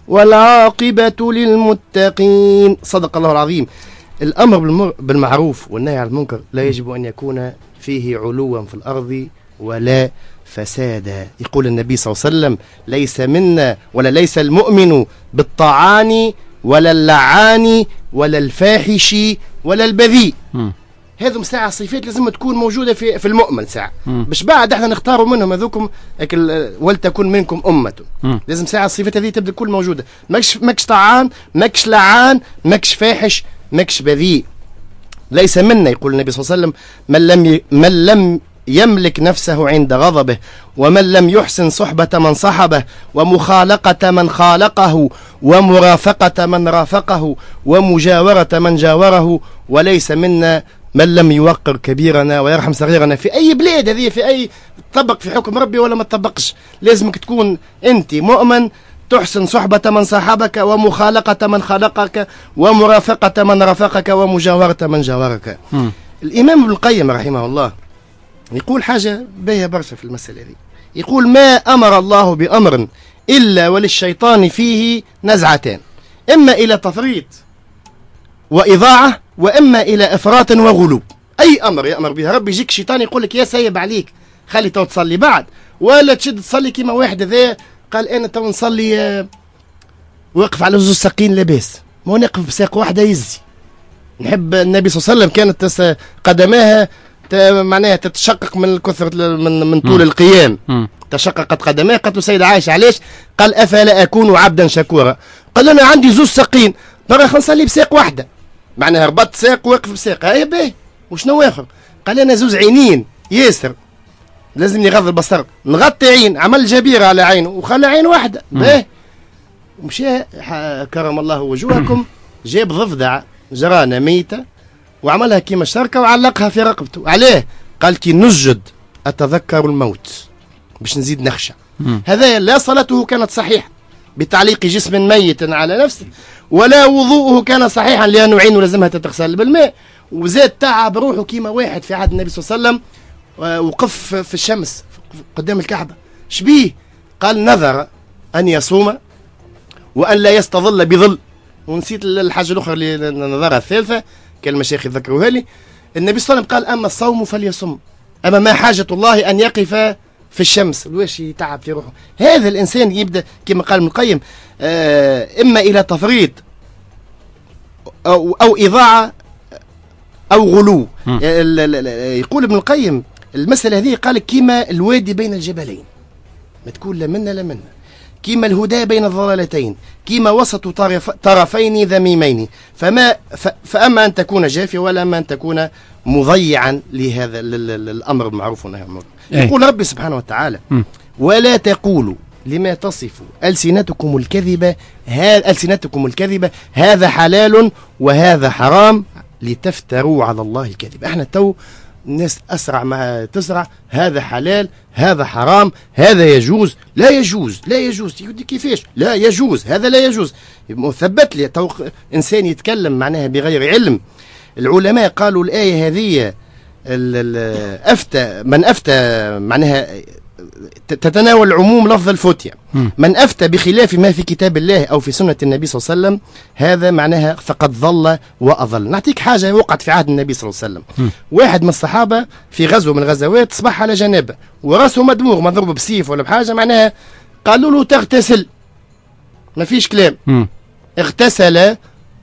والعاقبة للمتقين. صدق الله العظيم. الأمر بالمعروف والنهي عن المنكر لا يجب أن يكون فيه علوا في الأرض ولا فسادا. يقول النبي صلى الله عليه وسلم: ليس منا ولا ليس المؤمن بالطعان ولا اللعان ولا الفاحش ولا البذيء. هذم ساعة صفات لازم تكون موجودة في المؤمن ساعة باش بعد احنا نختاروا منهم هذوكم ولتكن منكم أمة. لازم ساعة الصفات هذه تبدأ تكون موجودة. ماكش طعان، ماكش لعان، ماكش فاحش، ماكش بذيء. ليس منا يقول النبي صلى الله عليه وسلم: من لم يملك نفسه عند غضبه، ومن لم يحسن صحبة من صحبه، ومخالقة من خالقه، ومرافقة من رافقه، ومجاورة من جاوره. وليس منا من لم يوقر كبيرنا ويرحم صغيرنا. في أي بلاد هذه، في أي طبق في حكم ربي ولا ما تطبقش، لازمك تكون أنت مؤمن تحسن صحبة من صاحبك، ومخالقة من خلقك، ومرافقة من رافقك، ومجاورة من جاورك. الإمام ابن القيم رحمه الله يقول حاجة باهية برشا في المسألة هذه. يقول ما أمر الله بأمر إلا وللشيطان فيه نزعتان، إما إلى تفريط وإضاعة، وإما إلى إفراط وغلو. أي أمر يأمر بها ربي يجيك الشيطان يقول لك يا سيب عليك خلي تو تصلي بعد، ولا تشد تصلي كيما واحد ذا قال أنا تو نصلي وقف على زوج ساقين لاباس، ما نقف بساق واحدة يزي. نحب النبي صلى الله عليه وسلم كانت قدماها معناها تتشقق من الكثرة من طول القيام، تشققت قدماه. قالت له سيدة عائشة علاش؟ قال أفلا أكون عبدا شكورا. قال أنا عندي زوج ساقين برا خلينا نصلي بساق واحدة، معناها ربطت ساق وقف بساق. هاي باهي وشنو آخر؟ قال أنا زوج عينين ياسر لازم يغض البصر، نغطي عين، عمل جبيرة على عينه وخلى عين واحدة باهي. ومشى كرم الله وجوهكم جاب ضفدع جرانة ميتة وعملها كيما الشركة وعلقها في رقبته. عليه؟ قال كي نسجد أتذكر الموت باش نزيد نخشى. هذا لا صلاته كانت صحيحة بتعليق جسم ميت على نفسه، ولا وضوءه كان صحيحا لأنه عينه لازمها تتغسل بالماء، وزاد تعب روحه كيما واحد في عهد النبي صلى الله عليه وسلم وقف في الشمس قدام الكعبة. شبيه؟ قال نذر أن يصوم وأن لا يستظل بظل. ونسيت الحاجة الأخرى اللي نظرها الثالثة كان المشايخ يذكروها لي. النبي صلى الله عليه وسلم قال أما الصوم فليصم، أما ما حاجة الله أن يقف في الشمس واش يتعب في روحه. هذا الإنسان يبدأ كما قال ابن القيم إما إلى تفريط أو إضاعة أو غلو. يقول ابن القيم المسألة هذه قال كيما الوادي بين الجبلين، ما تكون لا منا لا منا، كيما الهدى بين الضلالتين، كيما وسط طرفين ذميمين، فأما أن تكون جافية ولا أما أن تكون مضيعا لهذا الأمر بالمعروف والنهي عن المنكر. يقول ربي سبحانه وتعالى ولا تقولوا لما تصف ألسنتكم الكذبة هذا حلال وهذا حرام لتفتروا على الله الكذب. احنا تو الناس أسرع ما تسرع، هذا حلال هذا حرام هذا يجوز لا يجوز لا يجوز. كيفاش لا يجوز؟ هذا لا يجوز. مثبت لي تو إنسان يتكلم معناها بغير علم. العلماء قالوا الآية هذه من أفتى معناها تتناول عموم لفظ الفتية. من أفتى بخلاف ما في كتاب الله أو في سنة النبي صلى الله عليه وسلم هذا معناها فقد ضل وأضل. نعطيك حاجة وقعت في عهد النبي صلى الله عليه وسلم. واحد من الصحابة في غزوة من الغزوات صبح على جنابه ورأسه مدموغ مضروب بسيف ولا بحاجة، معناها قالوا له تغتسل، ما فيش كلام. اغتسل،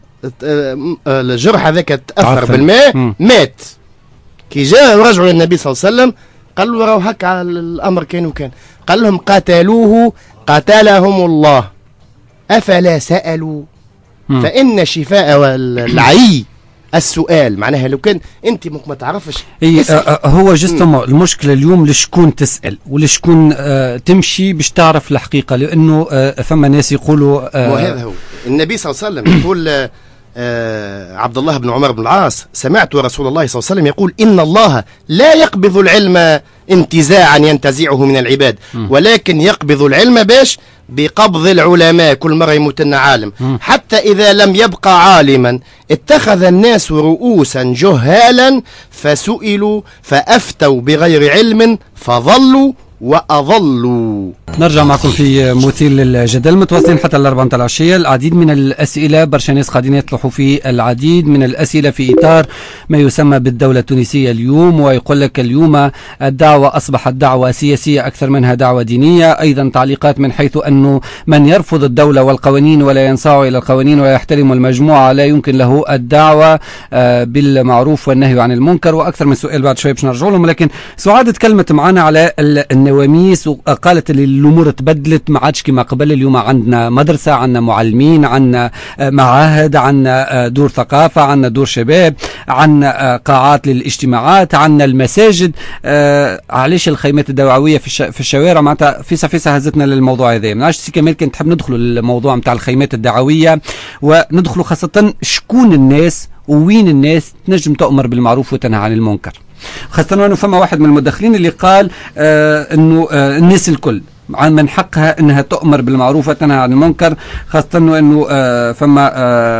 الجرح هذاك تأثر بالماء مات. كي جاء رجعوا للنبي صلى الله عليه وسلم قال له راهو هكا على الأمر كان وكان. قال لهم قتلوه قتلهم الله أفلا سألوا فإن شفاء العي السؤال. معناها لو كان انت ما تعرفش هو جستما المشكله اليوم لشكون تسال ولشكون تمشي باش تعرف الحقيقه، لانه فما ناس يقولوا وهذا هو النبي صلى الله عليه وسلم يقول عبد الله بن عمر بن العاص سمعت رسول الله صلى الله عليه وسلم يقول إن الله لا يقبض العلم انتزاعا ينتزعه من العباد، ولكن يقبض العلم باش بقبض العلماء، كل مرة يموتن عالم، حتى إذا لم يبقى عالما اتخذ الناس رؤوسا جهالا فسئلوا فأفتوا بغير علم فظلوا وأظلوا. نرجع معكم في مثير للجدل، متواصلين حتى الأربعة متاع العشية. العديد من الأسئلة، برشا ناس قاعدين يطرحوا في العديد من الأسئلة في إطار ما يسمى بالدولة التونسية اليوم، ويقول لك اليوم الدعوة أصبحت دعوة سياسية أكثر منها دعوة دينية. أيضا تعليقات من حيث أنه من يرفض الدولة والقوانين ولا ينصاع إلى القوانين ويحترم المجموعة لا يمكن له الدعوة بالمعروف والنهي عن المنكر، وأكثر من سؤال بعد شوي باش نرجع لهم. لكن سعاد تكلمت معنا على النواميس وقالت اللي الأمور تبدلت، ما عادش كما قبل. اليوم عندنا مدرسة، عندنا معلمين، عندنا معاهد، عندنا دور ثقافة، عندنا دور شباب، عندنا قاعات للاجتماعات، عندنا المساجد. علاش الخيمات الدعوية في الشوارع؟ معناتها فيسا هزتنا للموضوع هذا. ما عادش سي كمال كنت تحب ندخلوا الموضوع نتاع الخيمات الدعوية، وندخلوا خاصة شكون الناس ووين الناس تنجم تؤمر بالمعروف وتنهى عن المنكر. خاصة أنه فما واحد من المدخلين اللي قال أنه الناس الكل من حقها أنها تؤمر بالمعروف وتنهى عن المنكر، خاصة أنه فما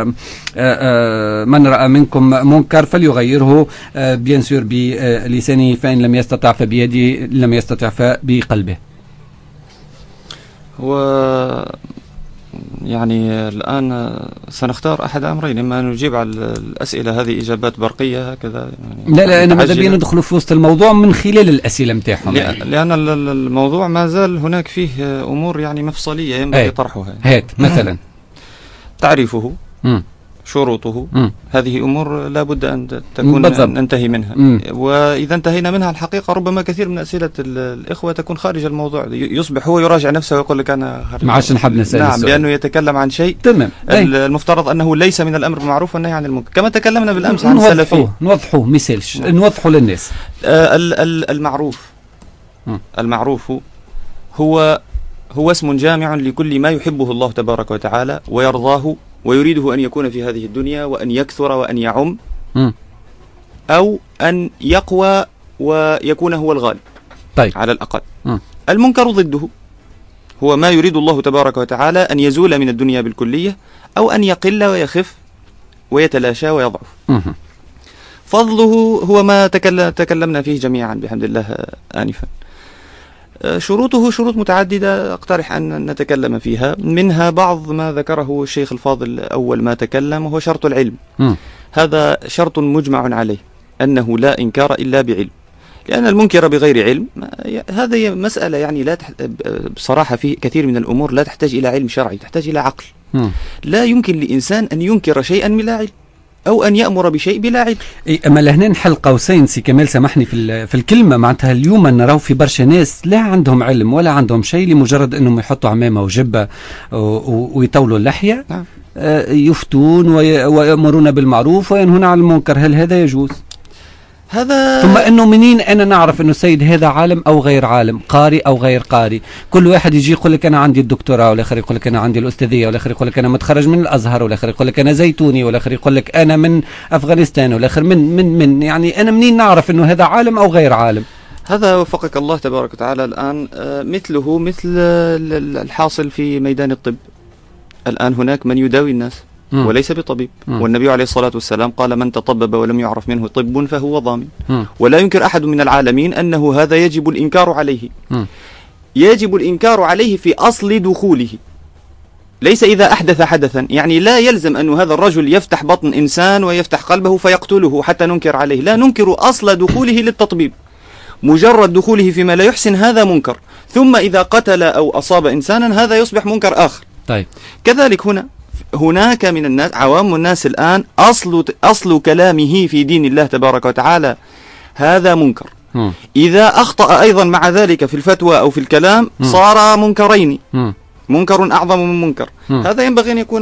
من رأى منكم منكر فليغيره بيان سور بلسانه، فإن لم يستطع فبيده، لم يستطع فبقلبه. يعني الآن سنختار أحد أمرين، إما أن نجيب على الأسئلة هذه إجابات برقية هكذا يعني لا أنا ماذا بينا ندخل في وسط الموضوع من خلال الأسئلة متاعهم، لأن الموضوع ما زال هناك فيه أمور يعني مفصلية ينبغي طرحها. هات مثلا تعريفه، شروطه، هذه أمور لا بد أن تكون ننتهي منها. وإذا انتهينا منها الحقيقة ربما كثير من أسئلة الإخوة تكون خارج الموضوع، يصبح هو يراجع نفسه ويقول لك أنا ما عادش نحب نسأل. نعم، لأنه يتكلم عن شيء تمام المفترض أنه ليس من الأمر بالمعروف والنهي عن المنكر، كما تكلمنا بالأمس عن السلفية. نوضحوه مثالش نوضحه للناس. المعروف هو اسم جامع لكل ما يحبه الله تبارك وتعالى ويرضاه ويريده أن يكون في هذه الدنيا، وأن يكثر وأن يعم، أو أن يقوى ويكون هو الغالب. طيب. على الأقل. المنكر ضده، هو ما يريد الله تبارك وتعالى أن يزول من الدنيا بالكلية، أو أن يقل ويخف ويتلاشى ويضعف. فضله هو ما تكلمنا فيه جميعا بحمد الله آنفا. شروطه شروط متعددة أقترح أن نتكلم فيها، منها بعض ما ذكره الشيخ الفاضل أول ما تكلم، وهو شرط العلم. هذا شرط مجمع عليه، أنه لا إنكار إلا بعلم، لأن المنكر بغير علم هذه مسألة يعني بصراحة في كثير من الأمور لا تحتاج إلى علم شرعي، تحتاج إلى عقل. لا يمكن لإنسان أن ينكر شيئا بلا علم، أو أن يأمر بشيء بلا علم. أما لهنا نحل قوسين سي كمال، سامحني في الكلمة، معناتها اليوم نراو في برشا ناس لا عندهم علم ولا عندهم شيء، لمجرد أنهم يحطوا عمامة وجبة ويطولوا اللحية. يفتون ويأمرون بالمعروف وينهون عن المنكر. هل هذا يجوز؟ هذا ثم انه منين انا نعرف انه السيد هذا عالم او غير عالم، قارئ او غير قارئ؟ كل واحد يجي يقول لك انا عندي الدكتوراه، والاخر يقول لك انا عندي الاستاذيه، والاخر يقول لك انا متخرج من الازهر، والاخر يقول لك انا زيتوني، والاخر يقول لك انا من افغانستان، والاخر من يعني انا منين نعرف انه هذا عالم او غير عالم؟ هذا وفقك الله تبارك وتعالى الان مثله مثل الحاصل في ميدان الطب. الان هناك من يداوي الناس وليس بطبيب، والنبي عليه الصلاة والسلام قال من تطبب ولم يعرف منه طب فهو ضامن. ولا ينكر أحد من العالمين أنه هذا يجب الإنكار عليه. يجب الإنكار عليه في أصل دخوله، ليس إذا أحدث حدثا. يعني لا يلزم أن هذا الرجل يفتح بطن إنسان ويفتح قلبه فيقتله حتى ننكر عليه، لا، ننكر أصل دخوله للتطبيب. مجرد دخوله فيما لا يحسن هذا منكر، ثم إذا قتل أو أصاب إنسانا هذا يصبح منكر آخر. طيب. كذلك هناك من الناس، عوام الناس الآن أصل كلامه في دين الله تبارك وتعالى هذا منكر. إذا أخطأ أيضا مع ذلك في الفتوى أو في الكلام صار منكرين، منكر أعظم من منكر. هذا ينبغي أن يكون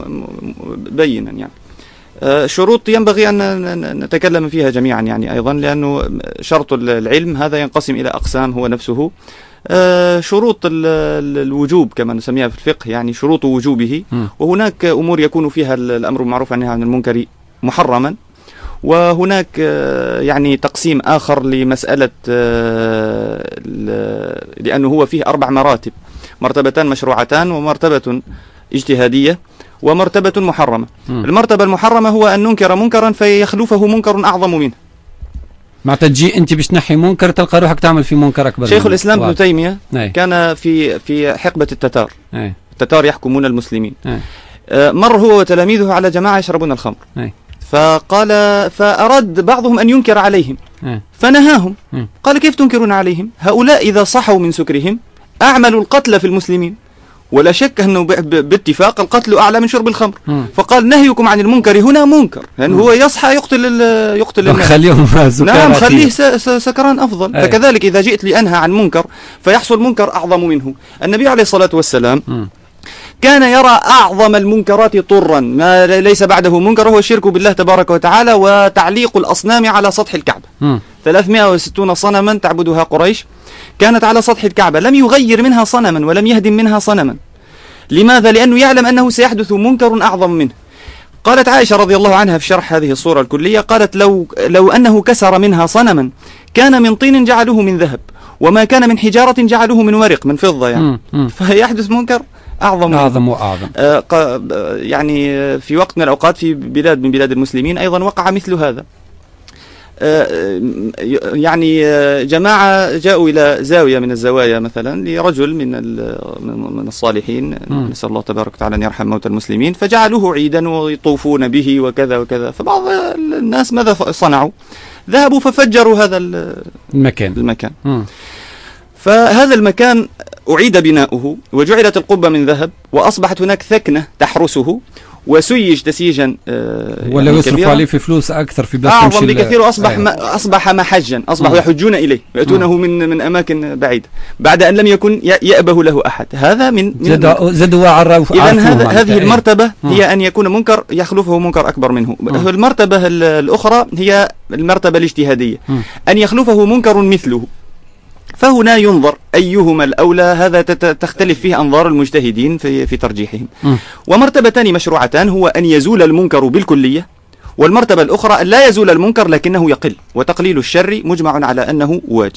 بينا. يعني شروط ينبغي أن نتكلم فيها جميعا يعني أيضا، لأنه شرط العلم هذا ينقسم إلى أقسام هو نفسه. شروط الوجوب كما نسميها في الفقه، يعني شروط وجوبه، وهناك أمور يكون فيها الأمر بالمعروف والنهي عن المنكر محرما، وهناك يعني تقسيم آخر لمسألة، لأنه هو فيه 4 مراتب، مرتبتان مشروعتان ومرتبة اجتهادية ومرتبة محرمة. المرتبة المحرمة هو أن ننكر منكرا فيخلفه منكر أعظم منه. ما تجي انت باش تنحي منكر تلقى روحك تعمل في منكر اكبر. شيخ الاسلام ابن تيميه كان في حقبه التتار. التتار يحكمون المسلمين. مر هو وتلاميذه على جماعه يشربون الخمر. فاراد بعضهم ان ينكر عليهم فنهاهم. قال كيف تنكرون عليهم؟ هؤلاء اذا صحوا من سكرهم اعملوا القتل في المسلمين، ولا شك أنه باتفاق القتل أعلى من شرب الخمر. فقال نهيكم عن المنكر هنا منكر، لأنه هو يصحى يقتل الناس. نعم، خليه سكران أفضل. فكذلك إذا جئت لأنهى عن منكر فيحصل منكر أعظم منه. النبي عليه الصلاة والسلام كان يرى أعظم المنكرات طرا ما ليس بعده منكر، هو الشرك بالله تبارك وتعالى وتعليق الأصنام على سطح الكعبة. 360 صنما تعبدها قريش كانت على سطح الكعبة، لم يغير منها صنما ولم يهدم منها صنما. لماذا؟ لأنه يعلم أنه سيحدث منكر أعظم منه. قالت عائشة رضي الله عنها في شرح هذه الصورة الكلية، قالت لو أنه كسر منها صنما كان من طين جعلوه من ذهب، وما كان من حجارة جعلوه من ورق، من فضة يعني. فيحدث منكر أعظم وأعظم. يعني في وقت من الأوقات في بلاد من بلاد المسلمين أيضا وقع مثل هذا. يعني جماعة جاءوا إلى زاوية من الزوايا مثلا لرجل من الصالحين، نسأل الله تبارك وتعالى أن يرحم موتى المسلمين، فجعلوه عيدا ويطوفون به وكذا وكذا. فبعض الناس ماذا صنعوا؟ ذهبوا ففجروا هذا المكان. فهذا المكان أعيد بناؤه وجعلت القبة من ذهب، وأصبحت هناك ثكنة تحرسه، وسيج تسييجا ولا يصرف عليه في فلوس أكثر في بلاد أعظم بكثير، أصبح محجا، أصبحوا يحجون إليه ويأتونه من أماكن بعيدة بعد أن لم يكن يأبه له أحد. هذا من زدوا عرف. إذن هذه المرتبة هي أن يكون منكر يخلفه منكر أكبر منه. المرتبة الأخرى هي المرتبة الاجتهادية، أن يخلفه منكر مثله، فهنا ينظر أيهما الأولى. هذا تختلف فيه أنظار المجتهدين في ترجيحهم. ومرتبتان مشروعتان، هو أن يزول المنكر بالكلية، والمرتبة الأخرى أن لا يزول المنكر لكنه يقل، وتقليل الشر مجمع على أنه واجب.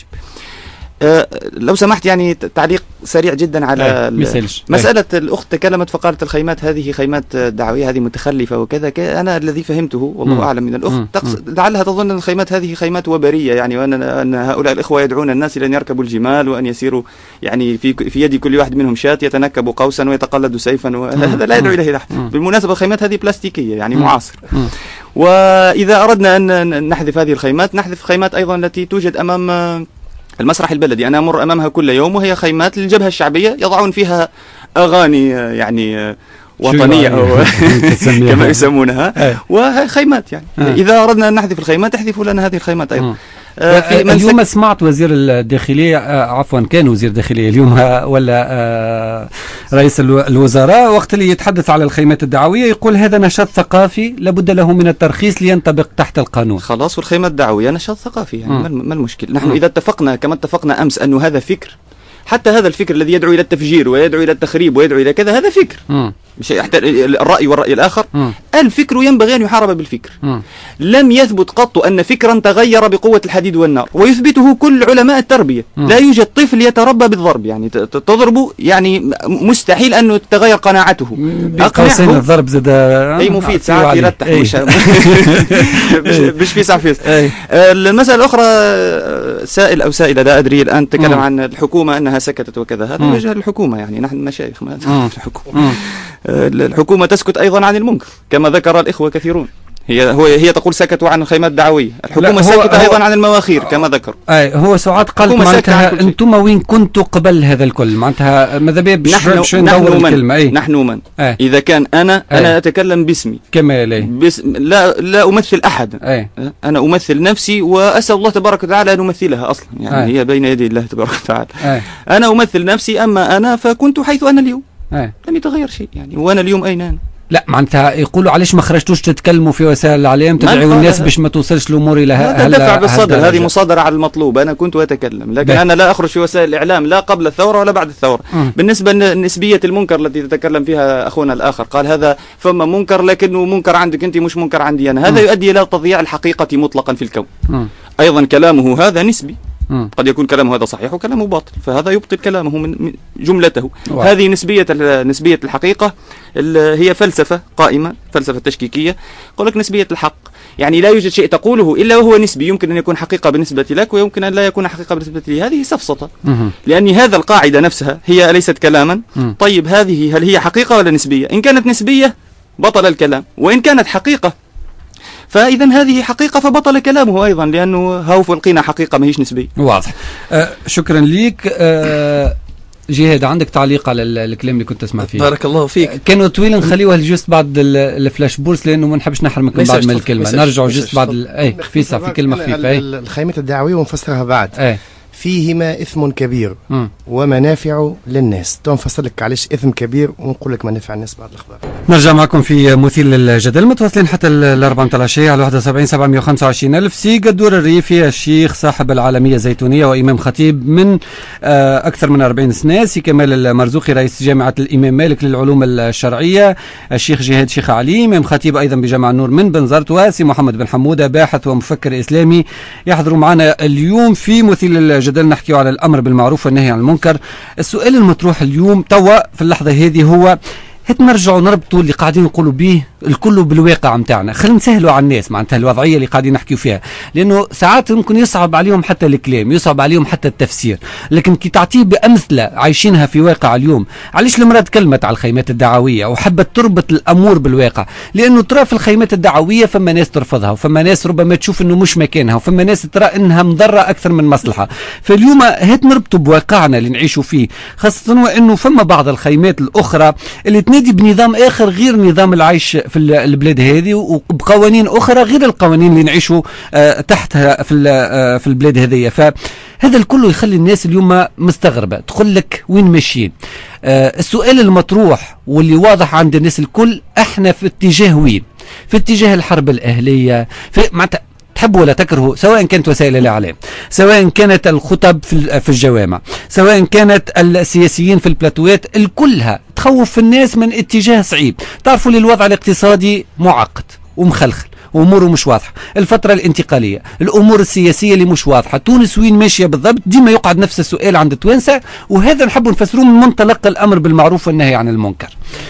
لو سمحت يعني تعليق سريع جدا على مسألة الأخت تكلمت فقالت الخيمات هذه خيمات دعوية، هذه متخلفة وكذا. أنا الذي فهمته والله أعلم من الأخت لعلها تظن أن الخيمات هذه خيمات وبرية، يعني وأن هؤلاء الإخوة يدعون الناس إلى أن يركبوا الجمال وأن يسيروا يعني في يد كل واحد منهم شاة، يتنكب قوسا ويتقلد سيفا، وهذا لا يدعو إليه أحد. بالمناسبة الخيمات هذه بلاستيكية يعني معاصر. وإذا أردنا أن نحذف هذه الخيمات نحذف خيمات أيضا التي توجد أمام المسرح البلدي. أنا أمر أمامها كل يوم، وهي خيمات للجبهة الشعبية يضعون فيها أغاني يعني وطنية أو كما يسمونها، وخيمات يعني. إذا أردنا أن نحذف الخيمات احذفوا لنا هذه الخيمات أيضا. اليوم سمعت وزير الداخلية عفوا كان وزير الداخلية اليوم ولا رئيس الوزراء وقت اللي يتحدث على الخيمات الدعوية يقول هذا نشاط ثقافي لابد له من الترخيص لينطبق تحت القانون. خلاص، والخيمات الدعوية نشاط ثقافي يعني ما المشكلة؟ نحن إذا اتفقنا كما اتفقنا أمس أنه هذا فكر، حتى هذا الفكر الذي يدعو إلى التفجير ويدعو إلى التخريب ويدعو إلى كذا، هذا فكر مش الرأي والرأي الآخر. الفكر ينبغي أن يحارب بالفكر. لم يثبت قط أن فكرا تغير بقوة الحديد والنار، ويثبته كل علماء التربية. لا يوجد طفل يتربى بالضرب، يعني تضربه يعني مستحيل أن تتغير قناعته. بقوسين الضرب زاد أي مفيد ساعات يرتح مش في سعفيس. المسألة الأخرى سائل أو سائلة لا أدري الآن تكلم عن الحكومة أنها سكتت وكذا. هذا وجه الحكومة، يعني نحن مشايخ ما الحكومة. الحكومة تسكت أيضا عن المنكر كما ذكر الإخوة كثيرون. هي تقول سكتوا عن الخيمات الدعوية، الحكومة سكت أيضا عن المواخير كما ذكر. هو سعاد قال معناتها أنتم وين كنتوا قبل هذا الكل؟ معناتها ماذا بيا باش ندور الكلمة. نحن من إذا كان أنا أتكلم باسمي كما لا أمثل أحد. أنا أمثل نفسي وأسأل الله تبارك وتعالى أن أمثلها أصلا، يعني هي بين يدي الله تبارك وتعالى. أنا أمثل نفسي، أما أنا فكنت حيث أنا اليوم. لم يتغير شيء يعني. وأنا اليوم أين أنا؟ لا معناتها يقولوا علاش ما خرجتوش تتكلموا في وسائل الإعلام تدعوا الناس باش ما توصلش الأمور إلى هذا دفع بالصدر. هذه مصادرة على المطلوب. أنا كنت أتكلم، لكن أنا لا أخرج في وسائل الإعلام لا قبل الثورة ولا بعد الثورة. بالنسبة لنسبية المنكر التي تتكلم فيها أخونا الآخر، قال هذا فما منكر لكنه منكر عندك أنت مش منكر عندي أنا. هذا يؤدي إلى تضييع الحقيقة مطلقا في الكون. أيضا كلامه هذا نسبي، قد يكون كلامه هذا صحيح وكلامه باطل، فهذا يبطل كلامه من جملته. هذه نسبية الحقيقة هي فلسفة قائمة، فلسفة تشكيكية. يقول لك نسبية الحق، يعني لا يوجد شيء تقوله إلا وهو نسبي، يمكن أن يكون حقيقة بالنسبة لك ويمكن أن لا يكون حقيقة بالنسبة لي. هذه سفسطة، لأن هذا القاعدة نفسها هي أليست كلاما؟ طيب هذه هل هي حقيقة ولا نسبية؟ إن كانت نسبية بطل الكلام، وإن كانت حقيقة فإذا هذه حقيقة فبطل كلامه أيضا، لأنه هاو فلقينا حقيقة ما هيش نسبية. واضح. شكرا ليك. جهاد عندك تعليق على الكلام اللي كنت تسمع فيه؟ بارك الله فيك. كانوا طويل نخليوها جست بعد الفلاش بورس لأنه ما نحبش نحرمك من بعد من الكلمة. نرجعوا جست بعد خفيفة في كلمة خفيفة. الخيمات الدعوية ونفسرها بعد. فيهما إثم كبير ومنافع للناس. نفسر لك علاش إثم كبير ونقول لك منافع الناس بعد الأخبار. نرجع معكم في مثير للجدل، متواصلين حتى الأربعة متاع العشية على 71 725 ألف. سيق الدور الريفي الشيخ صاحب العالمية الزيتونية وإمام خطيب من أكثر من 40 سنة. سي كمال المرزوقي رئيس جامعة الإمام مالك للعلوم الشرعية. الشيخ جهاد شيخ علي إمام خطيب أيضا بجامعة النور من بنزرت. وسي محمد بن حمودة باحث ومفكر إسلامي يحضر معنا اليوم في مثير الجدل نحكيه على الأمر بالمعروف والنهي عن المنكر. السؤال المطروح اليوم توا في اللحظة هذه هو هات نرجعوا نربطوا اللي قاعدين نقولوا به الكل بالواقع متاعنا، خلينا نسهلوا على الناس معناتها الوضعيه اللي قاعدين نحكيوا فيها، لانه ساعات ممكن يصعب عليهم حتى الكلام، يصعب عليهم حتى التفسير، لكن كي تعطيه بامثله عايشينها في واقع اليوم. علاش المراه تكلمت على الخيمات الدعويه وحبت تربط الامور بالواقع؟ لانه ترى في الخيمات الدعويه فما ناس ترفضها، وفما ناس ربما تشوف انه مش مكانها، وفما ناس ترى انها مضره اكثر من مصلحه. فاليوم هات نربطوا بواقعنا اللي نعيشوا فيه، خاصه وانه فما بعض الخيمات الاخرى اللي تنادي بنظام اخر غير نظام العيش في البلاد هذه، وبقوانين اخرى غير القوانين اللي نعيشوا تحتها في البلاد هذه. فهذا الكل يخلي الناس اليوم مستغربه، تقول لك وين ماشيين. السؤال المطروح واللي واضح عند الناس الكل، احنا في اتجاه وين؟ في اتجاه الحرب الاهليه، في معناتها تحبوا ولا تكرهوا، سواء كانت وسائل الاعلام، سواء كانت الخطب في الجوامع، سواء كانت السياسيين في البلاتوات، الكلها تخوف في الناس من اتجاه صعيب. تعرفوا لي الوضع الاقتصادي معقد ومخلخل واموره مش واضحه، الفتره الانتقاليه، الامور السياسيه اللي مش واضحه، تونس وين ماشيه بالضبط، ديما يقعد نفس السؤال عند التوانسه، وهذا نحب نفسروه من منطلق الامر بالمعروف والنهي عن المنكر.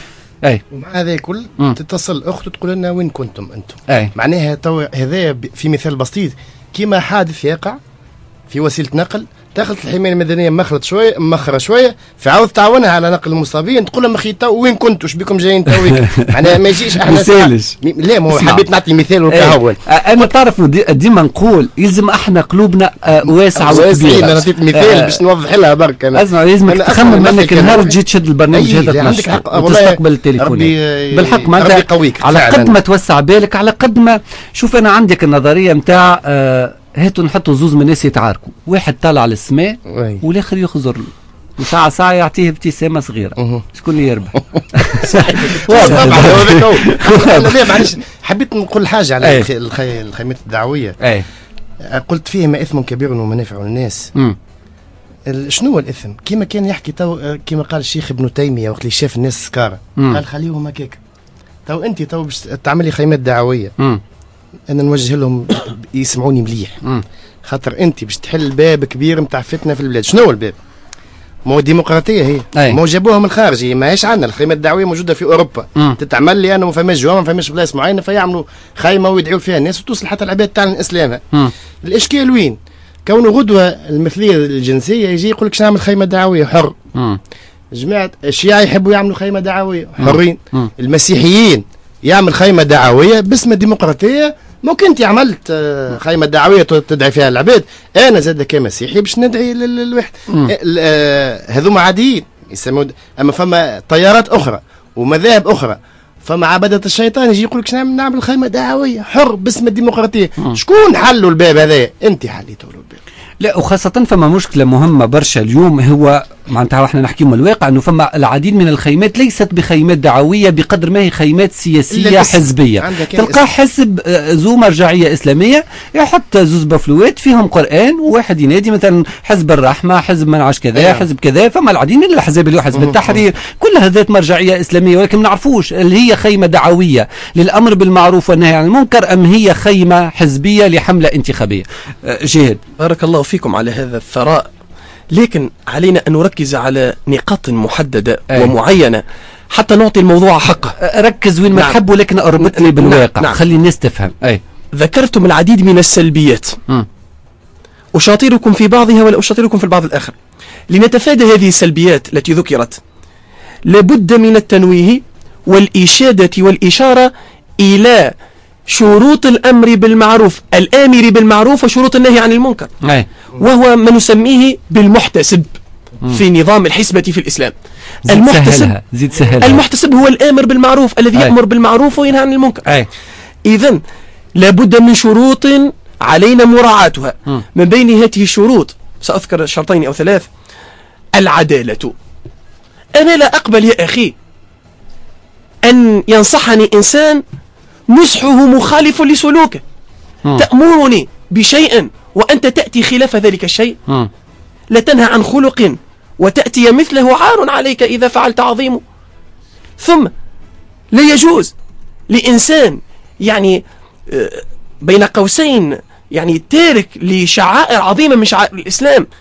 اي ومع هذا الكل تتصل اخت تقول لنا وين كنتم انتم؟ اي معناها تو هذا في مثال بسيط كيما حادث يقع في وسيله نقل، دخلت الحمايه المدنيه مخره شويه، فعاود تعاونها على نقل المصابين، تقول لهم اخي تو وين كنتوا؟ اش بكم جايين تويك؟ معناها ما يجيش احنا لا، ما هو حبيت نعطي مثال وكهون. انا تعرف ديما نقول يلزم احنا قلوبنا واسعه وكبيره. انا نعطيك مثال باش نوضح لها برك. انا اسمع، لازم تخمم انك نهار تجي تشد البرنامج هذا عندك حق وتستقبل التليفونات بالحق. معناتها على قد ما توسع بالك على قد ما شوف. انا عندك النظريه نتاع هاتوا نحطوا زوز من الناس يتعاركوا، واحد طالع للسماء والاخر يخزر له، وساعة ساعة يعطيه ابتسامة صغيرة، شكون اللي يربح؟ لا معلش، حبيت نقول حاجة على الخيمات الدعوية. قلت فيهما إثم كبير ومنافع للناس. شنو هو الإثم؟ كما كان يحكي كما قال الشيخ ابن تيمية وقت اللي شاف الناس سكارى، قال خليهم هكاك. أنت باش تعملي خيمات دعوية، أنا نوجه لهم يسمعوني مليح، خاطر أنت باش تحل باب كبير متاع فتنة في البلاد. شنو هو الباب؟ مو ديمقراطية هي، مو جابوها من الخارج، ماهيش عندنا. الخيمات الدعوية موجودة في أوروبا، تتعمل لي أنا ما فماش جوامع، ما فماش بلايص معينة، فيعملوا خيمة ويدعوا فيها الناس وتوصل حتى العباد تعلن إسلامها. الإشكال وين؟ كونه غدوة المثلية الجنسية يجي يقول لك شنو نعمل خيمة دعوية حر. جماعة الشيعة يحبوا يعملوا خيمة دعوية حرين، المسيحيين يعمل خيمة دعوية باسم الديمقراطية. ممكن انت عملت خيمة دعوية تدعي فيها العباد، انا زاد كمسيحي باش ندعي للواحد. هذوما عاديين يسموا، اما فما تيارات اخرى ومذاهب اخرى، فما عبدة الشيطان يجي يقول لك نعمل خيمة دعوية حر باسم الديمقراطية. شكون حلوا الباب هذا؟ انت حليتوا له الباب. لا، وخاصة فما مشكلة مهمة برشا اليوم، هو معناتها احنا نحكي من الواقع انه فما العديد من الخيمات ليست بخيمات دعوية بقدر ما هي خيمات سياسية حزبية. تلقى حزب ذو مرجعية اسلامية يحط زوز بفلوات فيهم قرآن، وواحد ينادي مثلا حزب الرحمة، حزب منعش كذا، حزب كذا. فما العديد من الاحزاب اللي هو حزب التحرير، كلها ذات مرجعية اسلامية، ولكن ما نعرفوش اللي هي خيمة دعوية للامر بالمعروف والنهي عن المنكر ام هي خيمة حزبية لحملة انتخابية. جهاد، بارك الله فيكم على هذا الثراء، لكن علينا أن نركز على نقاط محددة ومعينة حتى نعطي الموضوع حقه. ركز وين ما تحبوا، لكن اربط لي بالواقع. نعم. خلي الناس تفهم. ذكرتم العديد من السلبيات، أشاطركم في بعضها ولا أشاطركم في البعض الآخر. لنتفادى هذه السلبيات التي ذكرت، لابد من التنويه والإشادة والإشارة إلى شروط الأمر بالمعروف، الآمر بالمعروف، وشروط النهي عن المنكر، وهو ما نسميه بالمحتسب في نظام الحسبة في الإسلام. المحتسب هو الآمر بالمعروف الذي يأمر بالمعروف وينهى عن المنكر. إذن لابد من شروط علينا مراعاتها. من بين هذه الشروط سأذكر شرطين أو ثلاث. العدالة. أنا لا أقبل يا أخي أن ينصحني إنسان نصحه مخالف لسلوكه. تأمرني بشيء وأنت تأتي خلاف ذلك الشيء، لا تنهى عن خلق وتأتي مثله، عار عليك إذا فعلت عظيم. ثم لا يجوز لإنسان يعني بين قوسين يعني تارك لشعائر عظيمة من شعائر الإسلام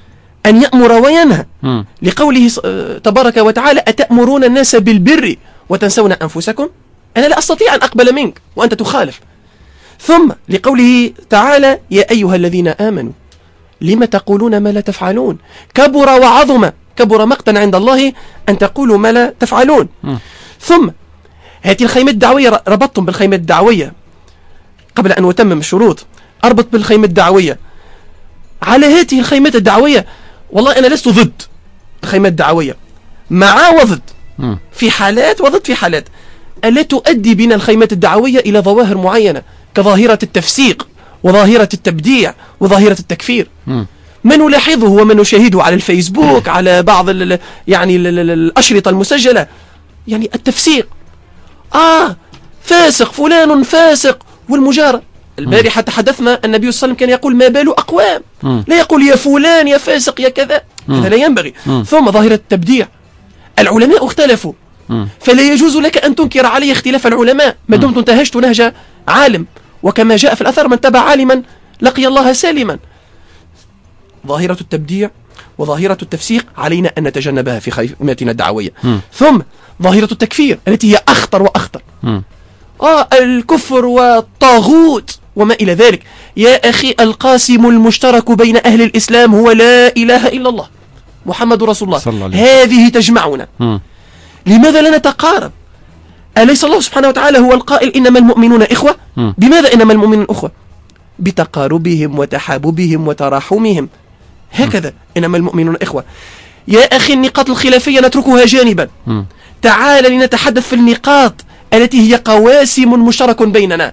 أن يأمر وينهى، لقوله تبارك وتعالى أتأمرون الناس بالبر وتنسون أنفسكم، أنا لا أستطيع أن أقبل منك وأنت تخالف. ثم لقوله تعالى يا أيها الذين آمنوا لم تقولون ما لا تفعلون كبر وعظم، كبر مقتا عند الله أن تقولوا ما لا تفعلون. ثم هذه الخيمة الدعوية، ربطتم بالخيمة الدعوية قبل أن أتمم الشروط، أربط بالخيمة الدعوية. على هذه الخيمة الدعوية والله أنا لست ضد الخيمة الدعوية، مع وضد في حالات وضد في حالات. ألا تؤدي بنا الخيمة الدعوية إلى ظواهر معينة كظاهرة التفسيق وظاهرة التبديع وظاهرة التكفير. ما نلاحظه وما نشاهده على الفيسبوك، على بعض يعني الأشرطة المسجلة، يعني التفسيق. فاسق، فلان فاسق، والمجارة. البارحة تحدثنا النبي صلى الله عليه وسلم كان يقول ما بال أقوام، لا يقول يا فلان يا فاسق يا كذا، هذا لا ينبغي. ثم ظاهرة التبديع، العلماء اختلفوا، فلا يجوز لك أن تنكر علي اختلاف العلماء ما دمت انتهجت نهج عالم، وكما جاء في الأثر من تبع عالما لقي الله سالما. ظاهرة التبديع وظاهرة التفسيق علينا أن نتجنبها في خيماتنا الدعوية. ثم ظاهرة التكفير التي هي أخطر وأخطر، الكفر والطاغوت وما إلى ذلك. يا أخي القاسم المشترك بين أهل الإسلام هو لا إله إلا الله محمد رسول الله، هذه تجمعنا. لماذا لا نتقارب؟ أليس الله سبحانه وتعالى هو القائل إنما المؤمنون إخوة؟ بماذا إنما المؤمنون إخوة؟ بتقاربهم وتحاببهم وتراحمهم، هكذا إنما المؤمنون إخوة. يا أخي النقاط الخلافية نتركها جانبا، تعال لنتحدث في النقاط التي هي قواسم مشترك بيننا.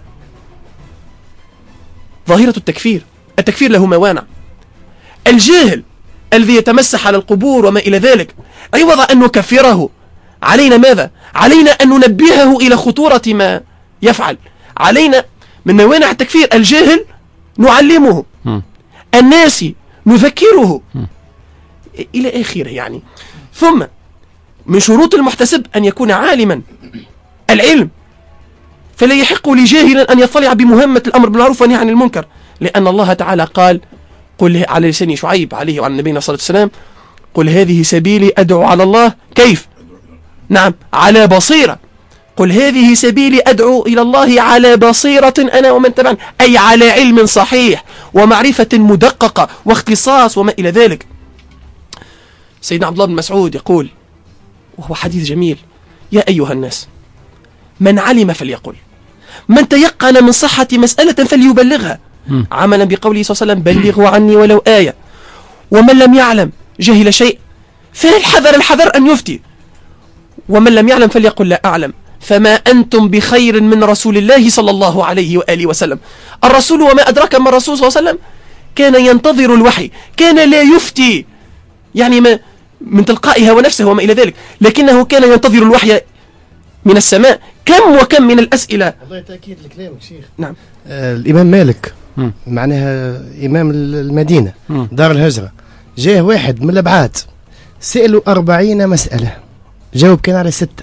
ظاهرة التكفير، التكفير له موانع. الجاهل الذي يتمسح على القبور وما إلى ذلك، عوض أن نكفره علينا ماذا؟ علينا أن ننبهه إلى خطورة ما يفعل. علينا من موانع التكفير الجاهل نعلمه، الناس نذكره إلى آخره يعني. ثم من شروط المحتسب أن يكون عالما، العلم، فلا يحق لجاهل أن يطلع بمهمة الأمر بالمعروف والنهي عن المنكر، لأن الله تعالى قال قل على لسان شعيب عليه وعلى نبينا صلى الله عليه وسلم قل هذه سبيلي أدعو على الله كيف؟ نعم على بصيرة. قل هذه سبيلي أدعو إلى الله على بصيرة أنا ومن تبعني، أي على علم صحيح ومعرفة مدققة واختصاص وما إلى ذلك. سيدنا عبد الله بن مسعود يقول وهو حديث جميل يا أيها الناس من علم فليقل، من تيقن من صحة مسألة فليبلغها، عملا بقوله صلى الله عليه وسلم بلغوا عني ولو آية. ومن لم يعلم جهل شيء فالحذر أن يفتي، ومن لم يعلم فليقل لا أعلم. فما أنتم بخير من رسول الله صلى الله عليه وآله وسلم. الرسول وما أدراك ما الرسول صلى الله عليه وسلم كان ينتظر الوحي، كان لا يفتي يعني ما من تلقاء هوى نفسه وما إلى ذلك، لكنه كان ينتظر الوحي من السماء. كم وكم من الأسئلة. والله تأكيد لكلامك شيخ. نعم. الإمام مالك معناها إمام المدينة دار الهجرة، جاء واحد من الأبعاد سألوا 40 مسألة جاوب كان على 6،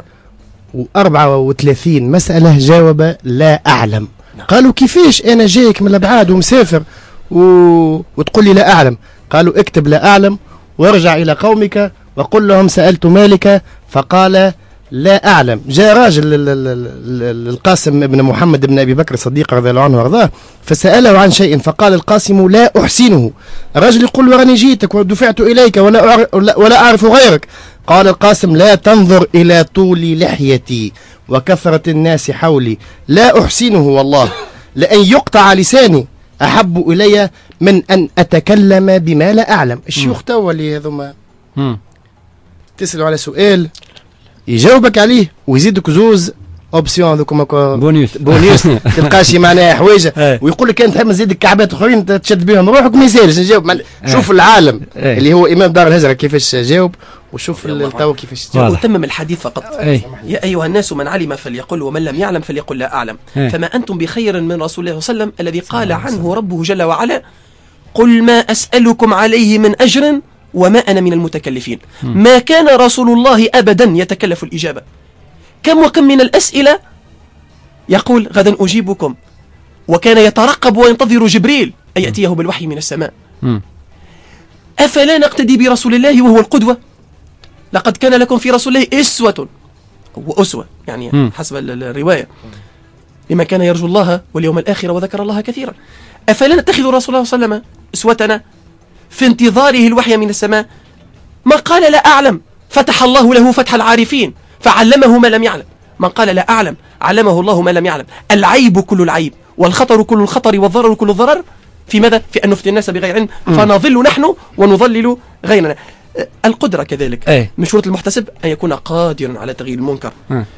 و34 مسألة جاوب لا أعلم. قالوا كيفاش أنا جايك من الأبعاد ومسافر وتقول لي لا أعلم؟ قالوا اكتب لا أعلم وارجع إلى قومك وقل لهم سألت مالك فقال لا أعلم. جاء راجل القاسم بن محمد بن أبي بكر الصديق رضي الله عنه وارضاه فسأله عن شيء فقال القاسم لا أحسنه. الرجل يقول وراني جيتك ودفعت إليك ولا أعرف غيرك. قال القاسم لا تنظر إلى طول لحيتي وكثرة الناس حولي، لا أحسنه والله، لأن يقطع لساني أحب إلي من أن أتكلم بما لا أعلم. الشيوخ توا اللي هذوما تسألوا على سؤال يجاوبك عليه ويزيدك زوز اوبسيون هذوكم بونيوس تلقاش معناها حوايج ويقول لك انت نزيدك كعبات اخرين تشد بهم روحك ما يسالش نجاوب. شوف العالم اللي هو امام دار الهجره كيفاش جاوب وشوف التو كيفاش جاوب. وتمم الحديث فقط. يا ايها الناس من علم فليقل ومن لم يعلم فليقل لا اعلم. فما انتم بخير من رسول الله صلى الله عليه وسلم الذي قال عنه ربه جل وعلا قل ما اسالكم عليه من اجر وما أنا من المتكلفين. ما كان رسول الله أبدا يتكلف الإجابة. كم وكم من الأسئلة يقول غدا أجيبكم، وكان يترقب وينتظر جبريل أن يأتيه بالوحي من السماء. أفلا نقتدي برسول الله وهو القدوة؟ لقد كان لكم في رسول الله أسوة يعني حسب الرواية لمن كان يرجو الله واليوم الآخر وذكر الله كثيرا. أفلا نتخذ رسول الله صلى الله عليه وسلم أسوتنا في انتظاره الوحي من السماء؟ من قال لا أعلم فتح الله له فتح العارفين فعلمه ما لم يعلم. من قال لا أعلم علمه الله ما لم يعلم. العيب كل العيب والخطر كل الخطر والضرر كل الضرر في ماذا؟ في أن نفتي الناس بغير علم فنضل نحن ونضلل غيرنا. القدرة كذلك من شروط المحتسب أن يكون قادرا على تغيير المنكر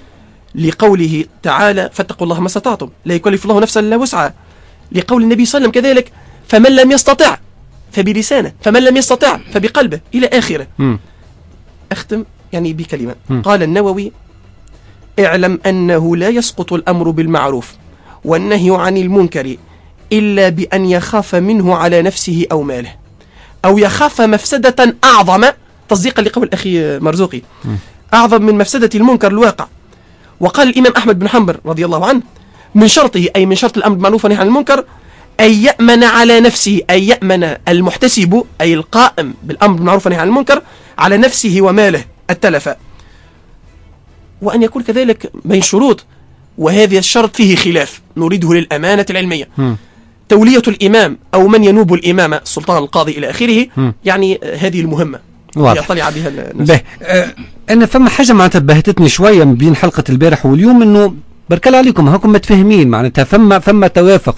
لقوله تعالى فاتقوا الله ما استطعتم لا يكلف الله نفسا إلا وسعها. لقول النبي صلى الله عليه وسلم كذلك فمن لم يستطع فبلسانه فمن لم يستطع فبقلبه إلى آخره. أختم يعني بكلمة قال النووي اعلم أنه لا يسقط الأمر بالمعروف والنهي عن المنكر إلا بأن يخاف منه على نفسه أو ماله أو يخاف مفسدة أعظم تصديقا لقول الأخي مرزوقي أعظم من مفسدة المنكر الواقع. وقال الإمام أحمد بن حنبل رضي الله عنه من شرطه أي من شرط الأمر بالمعروف والنهي عن المنكر أن يأمن على نفسه أن يأمن المحتسب أي القائم بالأمر بالمعروف والنهي عن المنكر على نفسه وماله التلف. وأن يكون كذلك بين شروط وهذا الشرط فيه خلاف نريده للأمانة العلمية تولية الإمام أو من ينوب الإمامة السلطان القاضي إلى آخره يعني هذه المهمة يطلع بها الناس. أنا فما حاجة معناتها بهتتني شوية من بين حلقة البارح واليوم إنه بركل عليكم هاكم متفاهمين معناتها فما توافق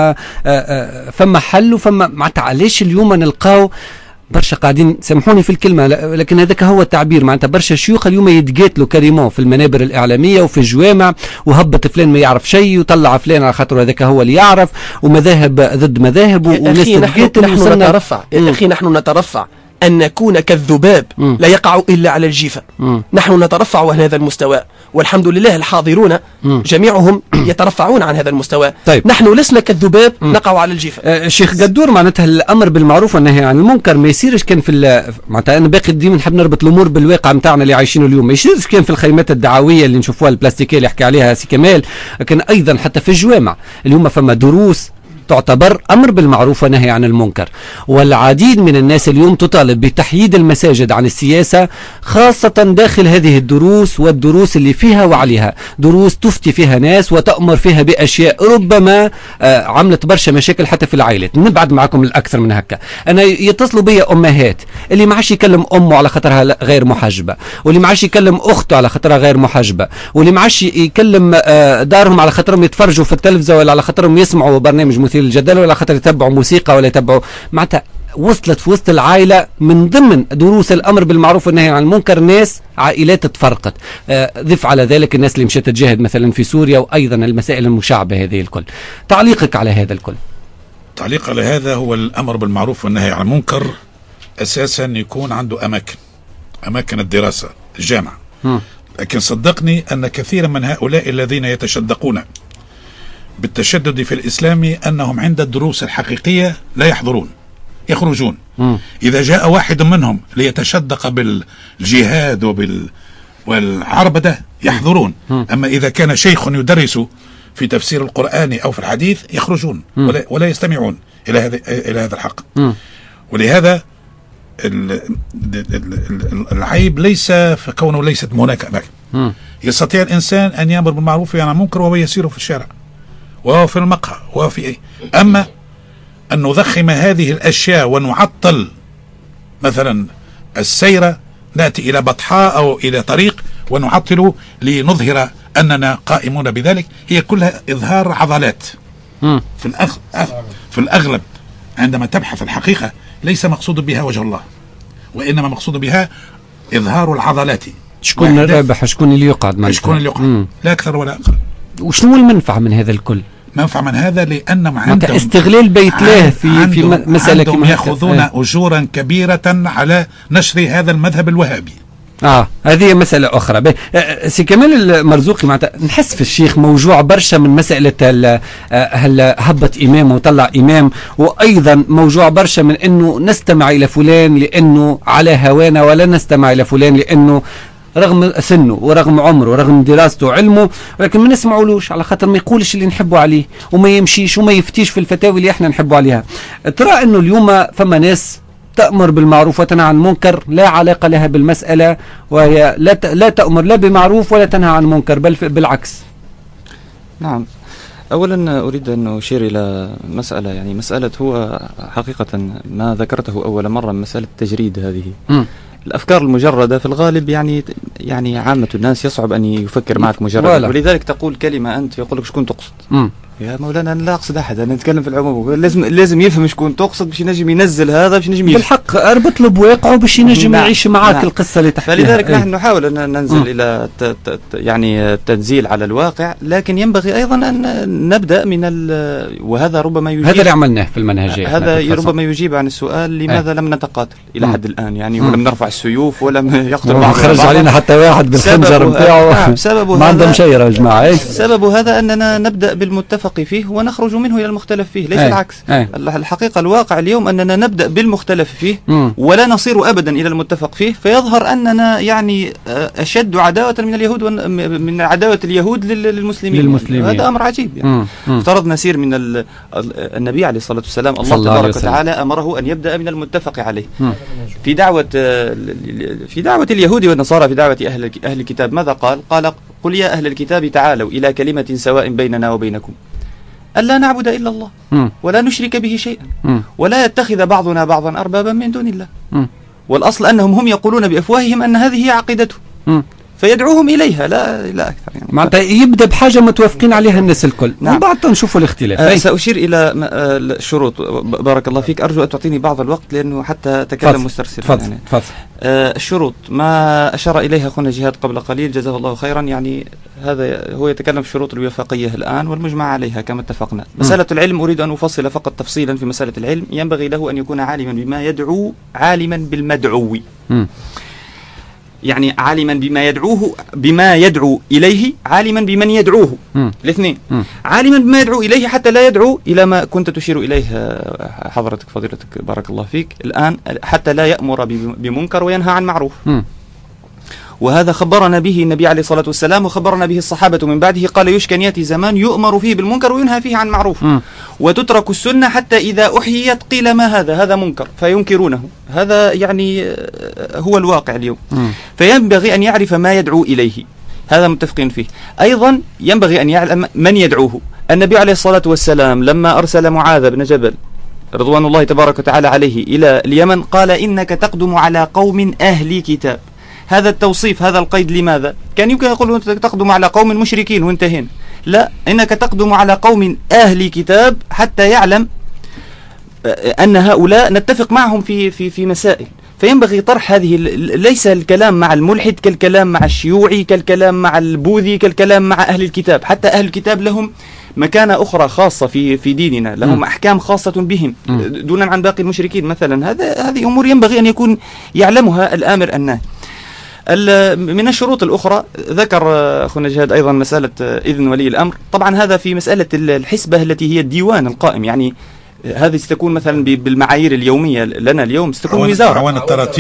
فما حل وفما معناتها علاش اليوم نلقاو برشا قاعدين سامحوني في الكلمة لكن هذاك هو التعبير معناتها برشا شيوخ اليوم يتقاتلوا كريمون في المنابر الإعلامية وفي الجوامع وهبط فلان ما يعرف شيء وطلع فلان على خاطر هذاك هو اللي يعرف ومذاهب ضد مذاهب وناس تتقاتل. نحن نترفع أن نكون كالذباب لا يقع إلا على الجيفة. نحن نترفع عن هذا المستوى والحمد لله الحاضرون جميعهم يترفعون عن هذا المستوى. طيب. نحن لسنا كالذباب نقع على الجيفة. شيخ قدور معناتها الأمر بالمعروف والنهي عن المنكر ما يصيرش كان في معناتها أنا باقي ديما نحب نربط الأمور بالواقع متاعنا اللي عايشينه اليوم ما يصيرش كان في الخيمات الدعوية اللي نشوفوها البلاستيكية اللي يحكي عليها سي كمال لكن أيضا حتى في الجوامع اليوم فما دروس تعتبر أمر بالمعروف ونهي عن المنكر والعديد من الناس اليوم تطالب بتحييد المساجد عن السياسة خاصة داخل هذه الدروس والدروس اللي فيها وعليها دروس تفتي فيها ناس وتأمر فيها بأشياء ربما عملت برشا مشاكل حتى في العائلات. نبعد معكم الأكثر من هكا أنا يتصلوا بي أمهات اللي ما عادش يكلم أمه على خاطرها غير محجبة واللي ما عادش يكلم أخته على خاطرها غير محجبة واللي ما عادش يكلم دارهم على خاطرهم يتفرجوا في التلفزة ولا على خاطرهم يسمعوا برنامج مثير الجدل ولا خاطر يتبعوا موسيقى ولا يتبعوا معناتها وصلت في وسط العائلة من ضمن دروس الأمر بالمعروف والنهي عن المنكر ناس عائلات تفرقت. ضف على ذلك الناس اللي مشت تجاهد مثلا في سوريا وأيضا المسائل المشابهة هذه الكل. تعليقك على هذا الكل؟ تعليق على هذا هو الأمر بالمعروف والنهي عن المنكر أساسا يكون عنده أماكن الدراسة الجامعة لكن صدقني أن كثيرا من هؤلاء الذين يتشدقون بالتشدد في الإسلام أنهم عند الدروس الحقيقية لا يحضرون يخرجون. إذا جاء واحد منهم ليتشدق بالجهاد والعربدة يحضرون أما إذا كان شيخ يدرس في تفسير القرآن أو في الحديث يخرجون ولا يستمعون إلى هذا الحق. ولهذا العيب ليس في كونه ليست هناك أماكن يستطيع الإنسان أن يأمر بالمعروف وينهى عن المنكر وهو يسير في الشارع وهو في المقهى وهو في أي. أما أن نضخم هذه الأشياء ونعطل مثلا السير نأتي إلى بطحاء أو إلى طريق ونعطل لنظهر أننا قائمون بذلك هي كلها إظهار عضلات. في الأغلب عندما تبحث الحقيقة ليس مقصود بها وجه الله وإنما مقصود بها إظهار العضلات. شكون الرابح شكون اللي يقعد شكون اللي يقعد لا أكثر ولا أقل. وشنو المنفعة من هذا الكل؟ منفعة من هذا لأنهم عندهم استغلال بيت الله في مسألة عندهم يأخذون أجورا كبيرة على نشر هذا المذهب الوهابي. هذه مسألة أخرى. سي كمال المرزوقي معناتها نحس في الشيخ موجوع برشا من مسألة هل هبط إمام وطلع إمام وأيضا موجوع برشا من أنه نستمع إلى فلان لأنه على هوانا ولا نستمع إلى فلان لأنه رغم سنه ورغم عمره ورغم دراسته وعلمه ولكن ما نسمعولوش على خاطر ما يقولش اللي نحبه عليه وما يمشيش وما يفتيش في الفتاوي اللي احنا نحبه عليها. ترى انه اليوم فما ناس تأمر بالمعروف وتنهى عن المنكر لا علاقة لها بالمسألة، وهي لا تأمر لا بمعروف ولا تنهى عن منكر، بل بالعكس. نعم. أولا أريد أن أشير إلى مسألة، يعني مسألة هو حقيقة ما ذكرته أول مرة، مسألة التجريد هذه. الأفكار المجردة في الغالب يعني عامة الناس يصعب أن يفكر معك مجرد، ولذلك تقول كلمة أنت يقول لك شكون تقصد. يا مولانا أنا لا أقصد أحد، أنا نتكلم في العموم، لازم يفهم شكون تقصد باش ينجم ينزل هذا، باش ينجم بالحق اربط له بواقعه باش ينجم يعيش معاك القصة اللي تحكيها. فلذلك نحن نحاول أن ننزل إلى يعني التنزيل على الواقع، لكن ينبغي أيضا أن نبدأ من وهذا ربما يجيب، هذا اللي عملناه في المنهجية، هذا ربما يجيب عن السؤال لماذا لم نتقاتل إلى حد الآن، يعني ولم نرفع السيوف ولم يقتل بعض، خرج علينا حتى واحد بالخنجر نتاعو. ما عندهم شيء يا جماعة. سبب هذا أننا نبدأ بالمتفق فيه ونخرج منه إلى المختلف فيه، ليس العكس. الحقيقة الواقع اليوم أننا نبدأ بالمختلف فيه ولا نصير أبدا إلى المتفق فيه، فيظهر أننا يعني أشد عداوة من اليهود من عداوة اليهود للمسلمين. هذا أمر عجيب. يعني افترض نسير من النبي عليه الصلاة والسلام، الله تبارك وتعالى أمره أن يبدأ من المتفق عليه. في دعوة اليهود والنصارى، في دعوة أهل الكتاب ماذا قال؟ قل يا أهل الكتاب تعالوا إلى كلمة سواء بيننا وبينكم ألا نعبد إلا الله ولا نشرك به شيئا ولا يتخذ بعضنا بعضا أربابا من دون الله. والأصل أنهم هم يقولون بأفواههم أن هذه هي عقيدتهم، فيدعوهم إليها لا أكثر. يعني معناتها يبدأ بحاجة متوافقين عليها الناس الكل. نعم. وبعد نشوفوا الاختلاف. سأشير إلى الشروط. بارك الله فيك، أرجو أن تعطيني بعض الوقت لأنه حتى تكلم مسترسل. تفضل. الشروط ما أشار إليها أخونا جهاد قبل قليل جزاه الله خيرا، يعني هذا هو يتكلم في شروط الوفاقية الآن والمجمع عليها كما اتفقنا. مسألة العلم أريد أن أفصل فقط تفصيلا في مسألة العلم. ينبغي له أن يكون عالما بما يدعو، عالما بالمدعو، يعني عالما بما يدعو إليه، عالما بمن يدعوه، الاثنين. عالما بما يدعو إليه حتى لا يدعو إلى ما كنت تشير إليه حضرتك فضيلتك بارك الله فيك الآن، حتى لا يأمر بمنكر وينهى عن معروف. وهذا خبرنا به النبي عليه الصلاة والسلام وخبرنا به الصحابة من بعده، قال يشك أن يأتي زمان يؤمر فيه بالمنكر وينهى فيه عن معروف، وتترك السنة حتى إذا أحييت قيل ما هذا منكر فينكرونه. هذا يعني هو الواقع اليوم. فينبغي أن يعرف ما يدعو إليه، هذا متفقين فيه. أيضا ينبغي أن يعلم من يدعوه. النبي عليه الصلاة والسلام لما أرسل معاذ بن جبل رضوان الله تبارك وتعالى عليه إلى اليمن قال إنك تقدم على قوم أهل كتاب. هذا التوصيف، هذا القيد لماذا؟ كان يمكن يقول أنك تقدم على قوم مشركين وانتهين، لا، إنك تقدم على قوم أهل كتاب حتى يعلم أن هؤلاء نتفق معهم في مسائل. فينبغي طرح هذه، ليس الكلام مع الملحد كالكلام مع الشيوعي، كالكلام مع البوذي، كالكلام مع أهل الكتاب. حتى أهل الكتاب لهم مكانة أخرى خاصة في ديننا، لهم أحكام خاصة بهم دونا عن باقي المشركين مثلا. هذه أمور ينبغي أن يكون يعلمها الآمر الناهي. من الشروط الأخرى ذكر أخونا جهاد أيضا مسألة إذن ولي الأمر. طبعا هذا في مسألة الحسبة التي هي الديوان القائم، يعني هذه ستكون مثلا بالمعايير اليومية لنا اليوم ستكون وزارة، أعوان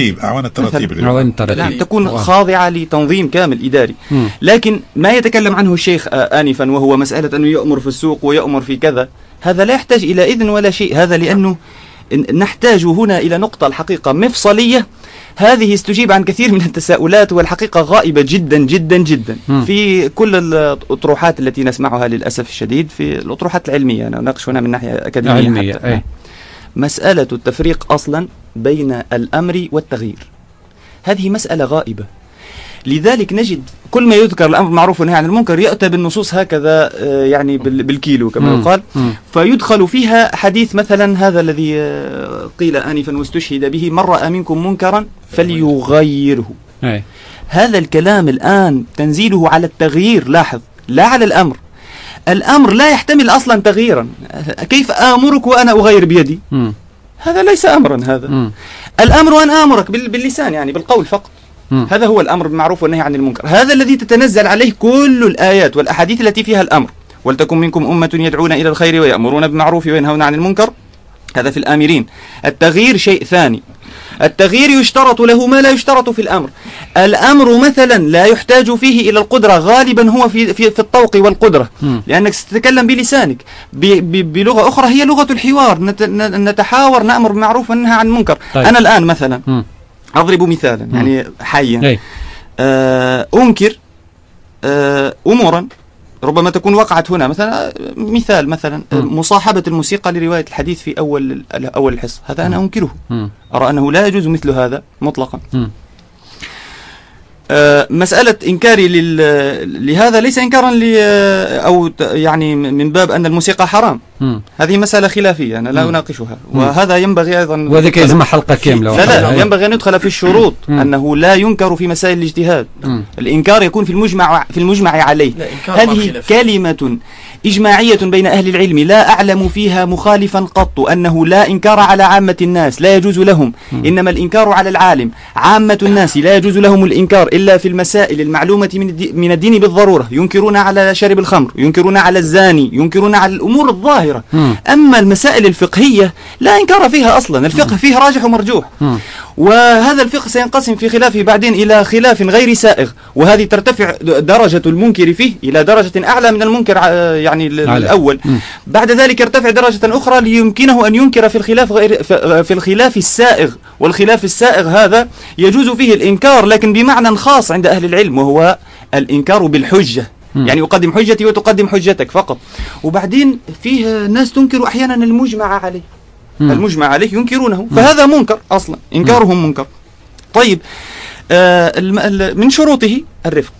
التراتيب تكون خاضعة لتنظيم كامل إداري. لكن ما يتكلم عنه الشيخ آنفا وهو مسألة أنه يأمر في السوق ويأمر في كذا، هذا لا يحتاج إلى إذن ولا شيء. هذا لأنه نحتاج هنا إلى نقطة الحقيقة مفصلية، هذه استجيب عن كثير من التساؤلات، والحقيقة غائبة جدا جدا جدا في كل الأطروحات التي نسمعها للأسف الشديد، في الأطروحات العلمية. أنا أناقش هنا من ناحية أكاديمية حتى. مسألة التفريق أصلا بين الأمر والتغيير، هذه مسألة غائبة. لذلك نجد كل ما يذكر الأمر بالمعروف والنهي عن المنكر يأتى بالنصوص هكذا، يعني بالكيلو كما يقال، فيدخل فيها حديث مثلا هذا الذي قيل آنفا واستشهد به: من رأى منكم منكرا فليغيره. هذا الكلام الآن تنزيله على التغيير، لاحظ، لا على الأمر. الأمر لا يحتمل أصلا تغييرا. كيف آمرك وأنا أغير بيدي؟ هذا ليس أمرا. هذا الأمر أن آمرك باللسان، يعني بالقول فقط. هذا هو الأمر بالمعروف والنهي عن المنكر، هذا الذي تتنزل عليه كل الآيات والأحاديث التي فيها الأمر. ولتكن منكم أمة يدعون إلى الخير ويأمرون بالمعروف وينهون عن المنكر هذا في الآمرين. التغيير شيء ثاني. التغيير يشترط له ما لا يشترط في الأمر. الأمر مثلا لا يحتاج فيه إلى القدرة، غالبا هو في الطوق والقدرة، لأنك ستتكلم بلسانك. بلغة أخرى هي لغة الحوار، نتحاور، نأمر بالمعروف وننهى عن المنكر. طيب. أنا الآن مثلا أضرب مثالا يعني حيا، أنكر أمورا ربما تكون وقعت هنا، مثلا مثال مثلا مصاحبة الموسيقى لرواية الحديث في أول الحصة، هذا أنا أنكره، أرى أنه لا يجوز مثل هذا مطلقا. مسألة إنكاري لهذا ليس إنكارا أو يعني من باب أن الموسيقى حرام، هذه مسألة خلافية أنا لا أناقشها، وهذا ينبغي أيضا، وذلك يلزم حلقة كاملة. لا ينبغي أن يدخل في الشروط أنه لا ينكر في مسائل الاجتهاد. الإنكار يكون في المجمع عليه. هذه كلمة إجماعية بين أهل العلم لا أعلم فيها مخالفا قط، أنه لا إنكار على عامة الناس، لا يجوز لهم، إنما الإنكار على العالم. عامة الناس لا يجوز لهم الإنكار إلا في المسائل المعلومة من الدين بالضرورة، ينكرون على شارب الخمر، ينكرون على الزاني، ينكرون على الأمور الظاهرة. أما المسائل الفقهية لا إنكار فيها أصلا، الفقه فيه راجح ومرجوح، وهذا الفقه سينقسم في خلافه بعدين إلى خلاف غير سائغ، وهذه ترتفع درجة المنكر فيه إلى درجة أعلى من المنكر يعني الأول. بعد ذلك يرتفع درجة أخرى ليمكنه أن ينكر في الخلاف السائغ، والخلاف السائغ هذا يجوز فيه الإنكار لكن بمعنى خاص عند أهل العلم، وهو الإنكار بالحجة، يعني أقدم حجتي وتقدم حجتك فقط. وبعدين فيه ناس تنكر أحيانا المجمع عليه، المجمع عليه ينكرونه، فهذا منكر أصلا، إنكارهم منكر. طيب من شروطه الرفق،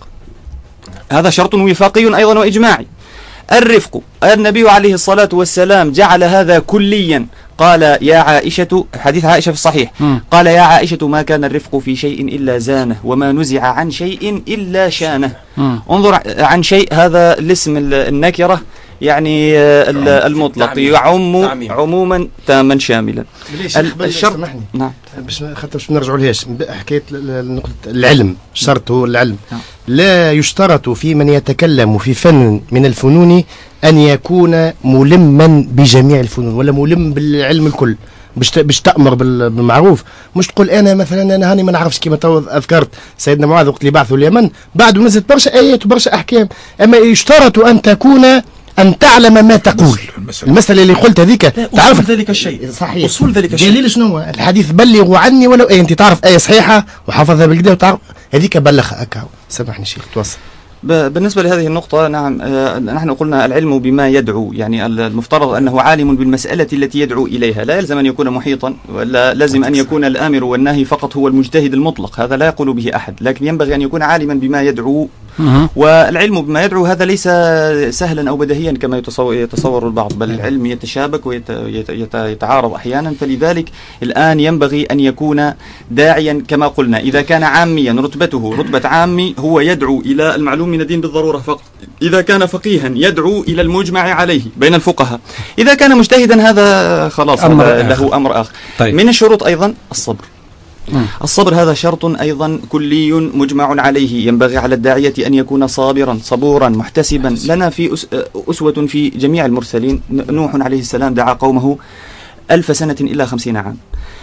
هذا شرط وفاقي أيضا وإجماعي. الرفق، النبي عليه الصلاة والسلام جعل هذا كليا، قال يا عائشة، حديث عائشة في الصحيح، قال يا عائشة ما كان الرفق في شيء إلا زانه، وما نزع عن شيء إلا شانه. انظر، عن شيء هذا الاسم النكرة يعني المطلق يعم عموما تاما شاملا. الشرط نعم باش نرجعوا لهاش حكايه نقطه العلم، الشرط هو العلم. لا يشترط في من يتكلم في فن من الفنون ان يكون ملما بجميع الفنون ولا ملم بالعلم الكل، باش تأمر بالمعروف، مش تقول انا مثلا انا هاني ما نعرفش كيما اذكرت سيدنا معاذ وقت اللي بعثوا اليمن، بعد نزلت برشا ايات وبرشا احكام، اما يشترط ان تكون أن تعلم ما تقول. المسألة اللي قلت هذيك تعرف ذلك الشيء صحيح، أصول ذلك الشيء. دليل شنو؟ الحديث بلغوا عني ولو أنت تعرف آية صحيحة وحافظها بالكدا وتعرف هذيك بلغها أكا. سامحني شيخ توصل. بالنسبة لهذه النقطة نعم، نحن قلنا العلم بما يدعو، يعني المفترض أنه عالم بالمسألة التي يدعو إليها، لا يلزم أن يكون محيطا، ولا لازم أن يكون الآمر والناهي فقط هو المجتهد المطلق، هذا لا يقول به أحد، لكن ينبغي أن يكون عالما بما يدعو. والعلم بما يدعو هذا ليس سهلا أو بديهيا كما يتصور البعض، بل العلم يتشابك ويتعارض أحيانا، فلذلك الآن ينبغي أن يكون داعيا كما قلنا. إذا كان عاميا رتبته رتبة عامي هو يدعو إلى المعلوم من الدين بالضرورة فقط، إذا كان فقيها يدعو إلى المجمع عليه بين الفقهاء، إذا كان مجتهدا هذا خلاص له أمر آخر. طيب. من الشروط أيضا الصبر. الصبر هذا شرط أيضا كلي مجمع عليه، ينبغي على الداعية أن يكون صابرا صبورا محتسبا. لنا في أسوة في جميع المرسلين، نوح عليه السلام دعا قومه 1000 سنة إلا 50 عام،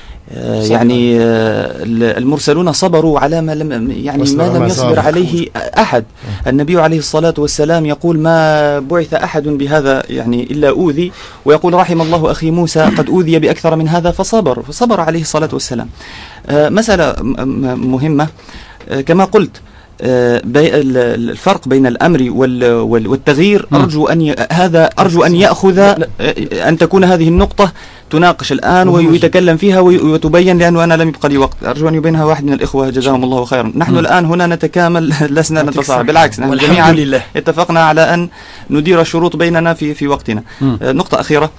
يعني المرسلون صبروا على ما لم يصبر عليه أحد. النبي عليه الصلاة والسلام يقول ما بعث أحد بهذا يعني إلا أوذي، ويقول رحم الله أخي موسى قد أوذي بأكثر من هذا فصبر عليه الصلاة والسلام. مسألة مهمة كما قلت، الفرق بين الأمر والتغيير، أرجو أن يأخذ أن تكون هذه النقطة تناقش الآن ويتكلم فيها وتبين، لأنه أنا لم يبقى لي وقت، أرجو أن يبينها واحد من الإخوة جزاهم الله خيرا. نحن الآن هنا نتكامل، لسنا نتصاعد، بالعكس نحن جميعا اتفقنا على أن ندير الشروط بيننا في وقتنا. نقطة أخيرة،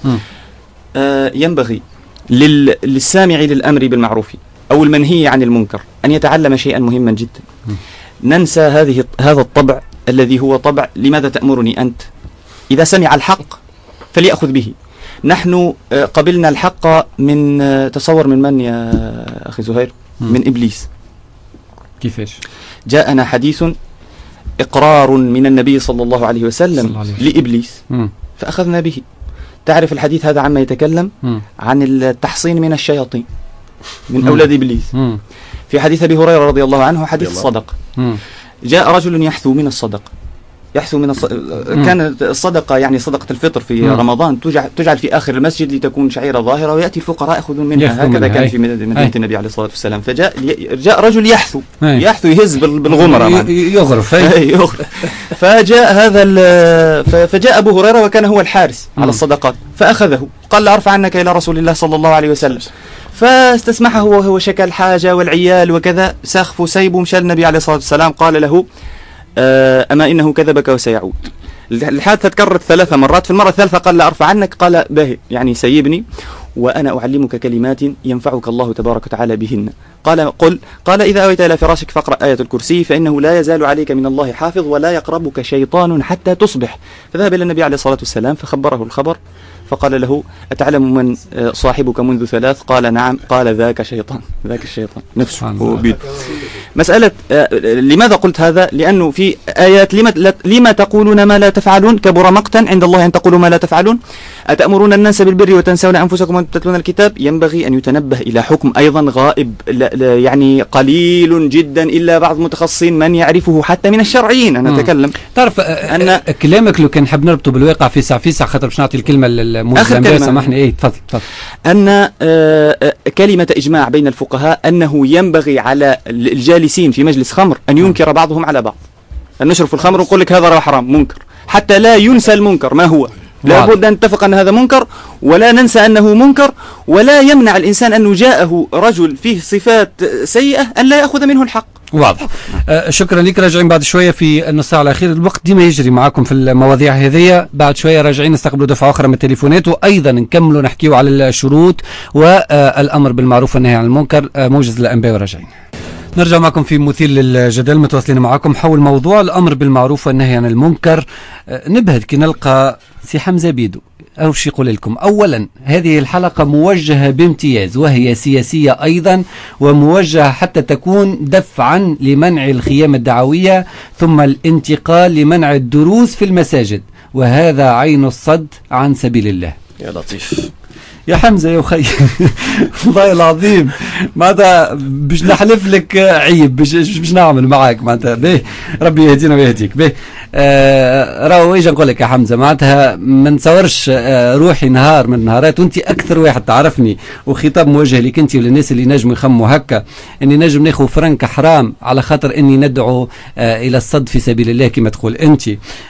ينبغي للسامع للأمر بالمعروف أو المنهي عن المنكر أن يتعلم شيئا مهما جدا. ننسى هذا الطبع الذي هو طبع لماذا تأمرني أنت؟ إذا سمع الحق فليأخذ به. نحن قبلنا الحق من تصور من يا أخي زهير؟ من إبليس. كيفاش؟ جاءنا حديث إقرار من النبي صلى الله عليه وسلم لإبليس فأخذنا به. تعرف الحديث هذا عما يتكلم؟ عن التحصين من الشياطين من أولاد إبليس. في حديث أبي هريرة رضي الله عنه حديث الصدقة. جاء رجل يحثو من الصدقة، كانت الصدقة يعني صدقة الفطر في رمضان تجعل في آخر المسجد لتكون شعيرة ظاهرة ويأتي الفقراء يأخذون منها، هكذا كان في مدينة النبي عليه الصلاة والسلام. فجاء رجل يحثو يهز بالغمرة يغرف. فجاء فجاء أبو هريرة وكان هو الحارس على الصدقات فأخذه، قال أرفع عنك إلى رسول الله صلى الله عليه وسلم. فاستسمحه وهو شكى الحاجة والعيال وكذا، سخف وسيب ومشى النبي عليه الصلاة والسلام قال له أما إنه كذبك وسيعود. الحادثة تكررت 3 مرات، في المرة الثالثة قال لا أرفع عنك، قال باهي يعني سيبني وأنا أعلمك كلمات ينفعك الله تبارك وتعالى بهن. قال إذا أويت إلى فراشك فاقرأ آية الكرسي فإنه لا يزال عليك من الله حافظ ولا يقربك شيطان حتى تصبح. فذهب إلى النبي عليه الصلاة والسلام فخبره الخبر، فقال له أتعلم من صاحبك منذ 3؟ قال نعم. قال ذاك الشيطان نفسه. مسألة لماذا قلت هذا؟ لأنه في آيات لما تقولون ما لا تفعلون كبر مقتا عند الله أن تقولوا ما لا تفعلون، أتأمرون الناس بالبر وتنسون أنفسكم وأنتم تتلون الكتاب. ينبغي أن يتنبه إلى حكم أيضا غائب، يعني قليل جدا إلا بعض المتخصصين من يعرفه حتى من الشرعيين. أنا أتكلم تعرف أن كلامك لو كان حاب نربطه بالواقع في ساعة خاطر باش نعطي الكلمة للمزمبي سامحني. تفضل. أن كلمة إجماع بين الفقهاء أنه ينبغي على الجالسين في مجلس خمر أن ينكر بعضهم على بعض. أن نشرب في الخمر ونقول لك هذا حرام منكر حتى لا ينسى المنكر ما هو. لا بد أن نتفق أن هذا منكر ولا ننسى أنه منكر، ولا يمنع الإنسان أنه جاءه رجل فيه صفات سيئة أن لا يأخذ منه الحق. واضح. شكرا لك. راجعين بعد شوية في النص ساعة الأخير، الوقت ديما يجري معاكم في المواضيع هذه. بعد شوية راجعين نستقبلوا دفعة أخرى من التليفونات، وأيضا نكملوا نحكيوا على الشروط والأمر بالمعروف والنهي عن المنكر. موجز الأنباء وراجعين. نرجع معكم في مثير للجدل، متواصلين معكم حول موضوع الأمر بالمعروف والنهي عن المنكر. نبهد كي نلقى سي حمزة بيدو أو شي يقول لكم. أولا هذه الحلقة موجهة بامتياز وهي سياسية أيضا، وموجهة حتى تكون دفعا لمنع الخيام الدعوية ثم الانتقال لمنع الدروس في المساجد، وهذا عين الصد عن سبيل الله. يا لطيف يا حمزة يا أخي والله العظيم معناتها باش نحلف لك عيب باش نعمل معاك معناتها به ربي يهدينا ويهديك به. راهو ايش نقول لك يا حمزة، معناتها ما نتصورش روحي نهار من النهارات وانت اكثر واحد تعرفني، وخطاب موجه لك انت وللناس اللي نجموا يخموا هكا اني نجم ناخذ فرنك حرام على خاطر اني ندعو الى الصد في سبيل الله كما تقول انت.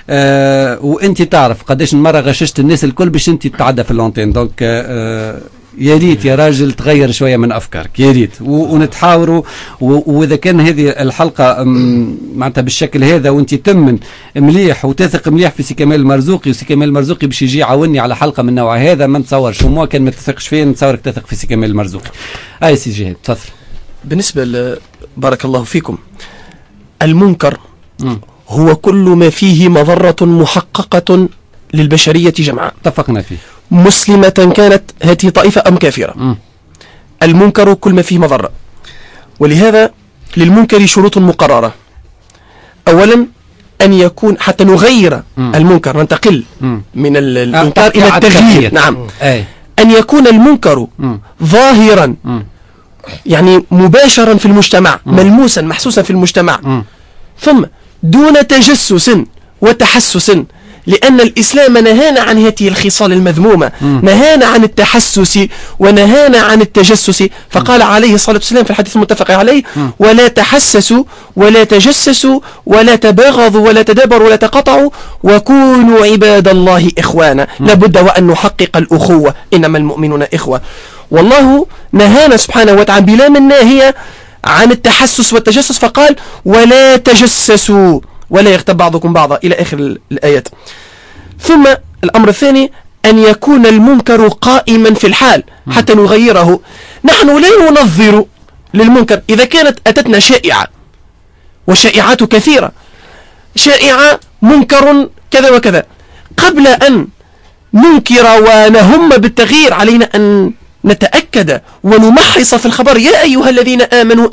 وانت تعرف قداش المره غششت الناس الكل باش انت تتعدى في اللونتين. دونك يا ريت يا راجل تغير شويه من افكارك يا ريت، ونتحاوروا. واذا كان هذه الحلقه معناتها بالشكل هذا وانت تمن مليح وتثق مليح في سي كمال المرزوقي، وسي كمال المرزوقي باش يجي يعاوني على حلقه من النوع هذا، ما نتصورش وما كان ما تثقش فيه نتصورك تثق في سي كمال المرزوقي. اي سي جهاد تفضل. بالنسبه بارك الله فيكم، المنكر هو كل ما فيه مضره محققه للبشريه جمعاء، اتفقنا فيه، مسلمة كانت هذه طائفة أم كافرة. المنكر كل ما فيه مضرة، ولهذا للمنكر شروط مقررة. أولا أن يكون حتى نغير المنكر، ننتقل من الإنكار إلى التغيير. نعم. أن يكون المنكر ظاهرا يعني مباشرا في المجتمع، ملموسا محسوسا في المجتمع، ثم دون تجسس وتحسس، لأن الإسلام نهانا عن هذه الخصال المذمومة، نهانا عن التحسس ونهانا عن التجسس. فقال عليه الصلاة والسلام في الحديث المتفق عليه: ولا تحسسوا ولا تجسسوا ولا تباغضوا ولا تدابروا ولا تقطعوا وكونوا عباد الله إخوانا. لابد وأن نحقق الأخوة، إنما المؤمنون إخوة. والله نهانا سبحانه وتعالى بلا من ناهية عن التحسس والتجسس، فقال: ولا تجسسوا ولا يغتب بعضكم بعضا إلى آخر الآيات. ثم الأمر الثاني أن يكون المنكر قائما في الحال حتى نغيره. نحن لا ننظر للمنكر. إذا كانت أتتنا شائعة، وشائعات كثيرة، شائعة منكر كذا وكذا، قبل أن ننكر ونهم بالتغيير علينا أن نتأكد ونمحص في الخبر: يا أيها الذين آمنوا إن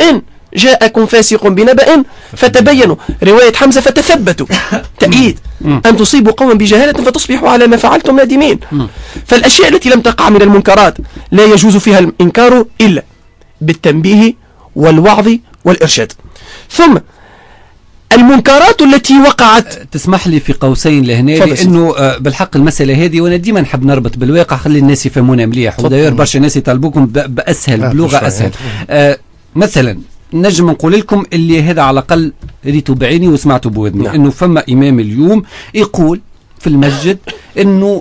جاءكم فاسق بنبأ فتبينوا، رواية حمزة فتثبتوا، تأييد أن تصيبوا قوما بجهالة فتصبحوا على ما فعلتم نادمين. فالأشياء التي لم تقع من المنكرات لا يجوز فيها الإنكار إلا بالتنبيه والوعظ والإرشاد. ثم المنكرات التي وقعت، تسمح لي في قوسين لهنا، لانه بالحق المساله هذه وانا ديما نحب نربط بالواقع، خلي الناس يفهمونا مليح، وداير برشا ناس يطالبوكم باسهل بلغه اسهل. مثلا نجم نقول لكم اللي هذا على الاقل ريتوا بعيني وسمعتوا بودني، انه فما امام اليوم يقول في المسجد انه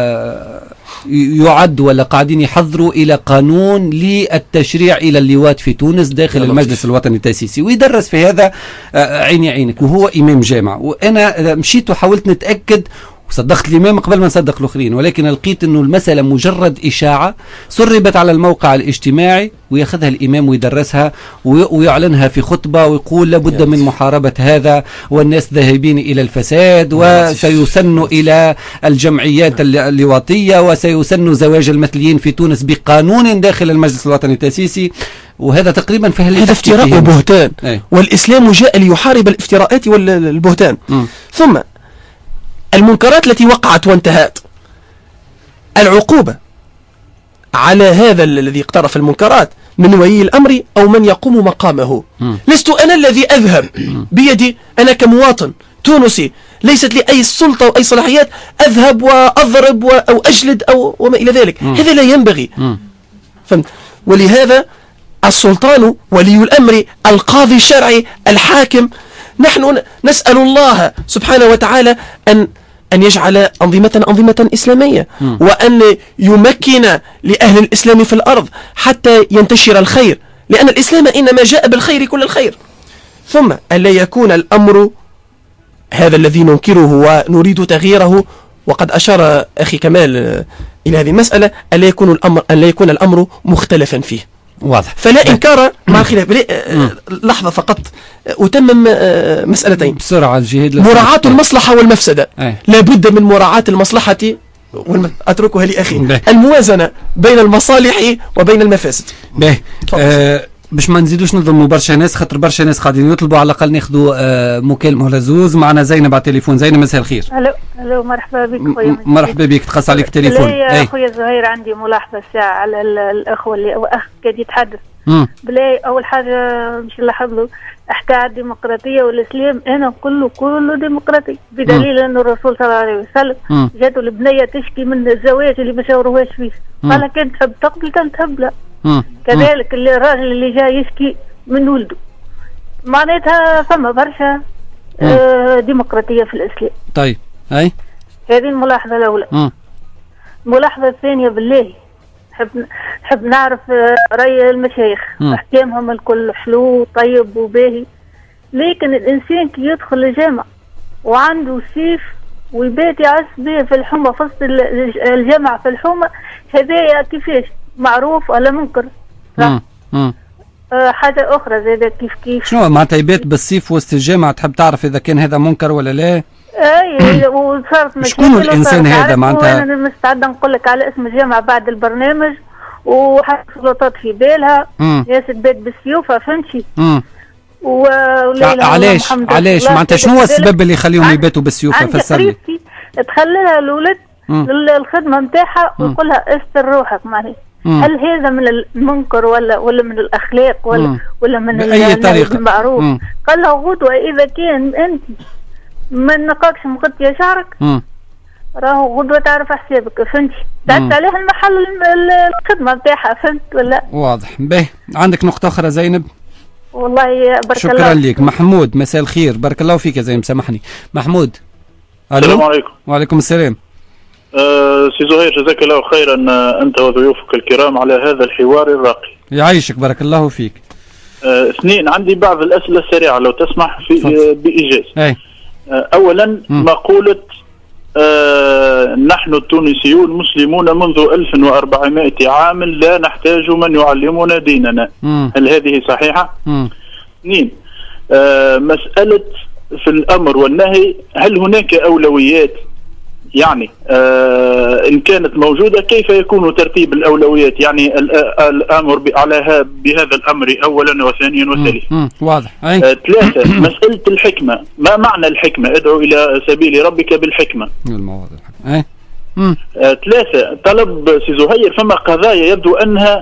يعد ولا قاعدين يحضروا إلى قانون للتشريع إلى اللواط في تونس داخل المجلس الوطني التأسيسي، ويدرس في هذا عيني عينك، وهو إمام جامع. وأنا مشيت وحاولت نتأكد وصدقت الإمام قبل ما نصدق الآخرين، ولكن لقيت أنه المسألة مجرد إشاعة سربت على الموقع الاجتماعي، ويأخذها الإمام ويدرسها ويعلنها في خطبة ويقول لابد من محاربة هذا، والناس ذاهبين إلى الفساد، وسيسن إلى الجمعيات اللواطية، وسيسن زواج المثليين في تونس بقانون داخل المجلس الوطني التأسيسي. وهذا تقريبا هذا افتراء وبهتان، والإسلام جاء ليحارب الافتراءات والبهتان. ثم المنكرات التي وقعت وانتهت، العقوبة على هذا الذي اقترف المنكرات من ولي الأمر أو من يقوم مقامه. لست أنا الذي أذهب بيدي، أنا كمواطن تونسي ليست لي أي سلطة أو أي صلاحيات أذهب وأضرب أو أجلد أو وما إلى ذلك. هذا لا ينبغي. فهمت؟ ولهذا السلطان ولي الأمر، القاضي الشرعي، الحاكم، نحن نسأل الله سبحانه وتعالى أن يجعل أنظمة إسلامية، وأن يمكن لأهل الإسلام في الأرض حتى ينتشر الخير، لأن الإسلام إنما جاء بالخير كل الخير. ثم ألا يكون الأمر هذا الذي ننكره ونريد تغييره، وقد أشار أخي كمال إلى هذه المسألة، ألا يكون الأمر مختلفا فيه. واضح. فلا إنكار مع خلاف. لحظة فقط أتمم مسألتين بسرعة. الجهاد مراعاة المصلحة والمفسدة. لا بد من مراعاة المصلحة أتركها لأخي. الموازنة بين المصالح وبين المفاسد. باش ما نزيدوش نظلموا برشا ناس، خاطر برشا ناس قاعدين يطلبوا، على الاقل ناخذوا مكالمه ولا زوز. معنا زينب على التليفون. زينب مساء الخير. الو مرحبا بك خويا. مرحبا بك، تقص عليك التليفون. يا خويا زهير، عندي ملاحظه ساعه على الاخوه اللي اخ قاعد يتحدث. بلاي اول حاجه مش نلاحظ له حكى على الديمقراطيه والاسلام، انا كله ديمقراطي، بدليل انه الرسول صلى الله عليه وسلم جاته البنيه تشكي من الزواج اللي ما شاوروهاش فيه، قال كان تحب تقبل كان تحب لا. كذلك الراجل اللي جاي يشكي من ولده، معناتها فما برشا ديمقراطية في الإسلام. طيب هذه الملاحظة الأولى. الملاحظة الثانية بالله حب نعرف رأي المشايخ، أحكامهم الكل حلو طيب وباهي، لكن الإنسان كي يدخل الجامع وعنده سيف ويبات يعس به في الحمى في وسط الجامع في الحمى، هذا كيفاش معروف ولا منكر؟ حاجة أخرى زي كيف شنو معناتها يبات بالسيف وسط الجامع؟ تحب تعرف إذا كان هذا منكر ولا لا؟ أي وصارت شكون الإنسان هذا معناتها؟ أنا مستعدة نقول لك على اسم الجامع بعد البرنامج، وحتى السلطات في بالها ياس تبات بالسيوف، فهمتي؟ علاش معناتها شنو هو السبب اللي يخليهم يباتوا بالسيوف؟ فسر لي. تخليها الولد الخدمة نتاعها ويقولها استر روحك، معناها هل هذا من المنكر ولا من الأخلاق ولا من بأي طريقة المعروف؟ قال له غدوة إذا كان أنت ما نقاكش مغطية شعرك راهو غدوة تعرف حسابك، فهمتي؟ تعبت عليها المحل الخدمة نتاعها، فهمت ولا؟ واضح. باهي، عندك نقطة أخرى زينب؟ والله بارك الله. شكرا لك. محمود مساء الخير. بارك الله فيك يا زينب، سامحني. محمود. السلام عليكم. وعليكم السلام. سي زهير، جزاك الله خيرا أنت وضيوفك الكرام على هذا الحوار الراقي. يعيشك، بارك الله فيك. اثنين، عندي بعض الأسئلة السريعة لو تسمح بإيجاز. أولا مقولة نحن التونسيون مسلمون منذ 1400 عام لا نحتاج من يعلمنا ديننا، هل هذه صحيحة؟ اثنين، مسألة في الأمر والنهي، هل هناك أولويات يعني إن كانت موجودة كيف يكون ترتيب الأولويات؟ يعني الأمر بهذا الأمر أولا وثانيا وثالثا. واضح. 3 مسألة الحكمة، ما معنى الحكمة؟ ادعو إلى سبيل ربك بالحكمة. 3 طلب سي زهير، فما قضايا يبدو أنها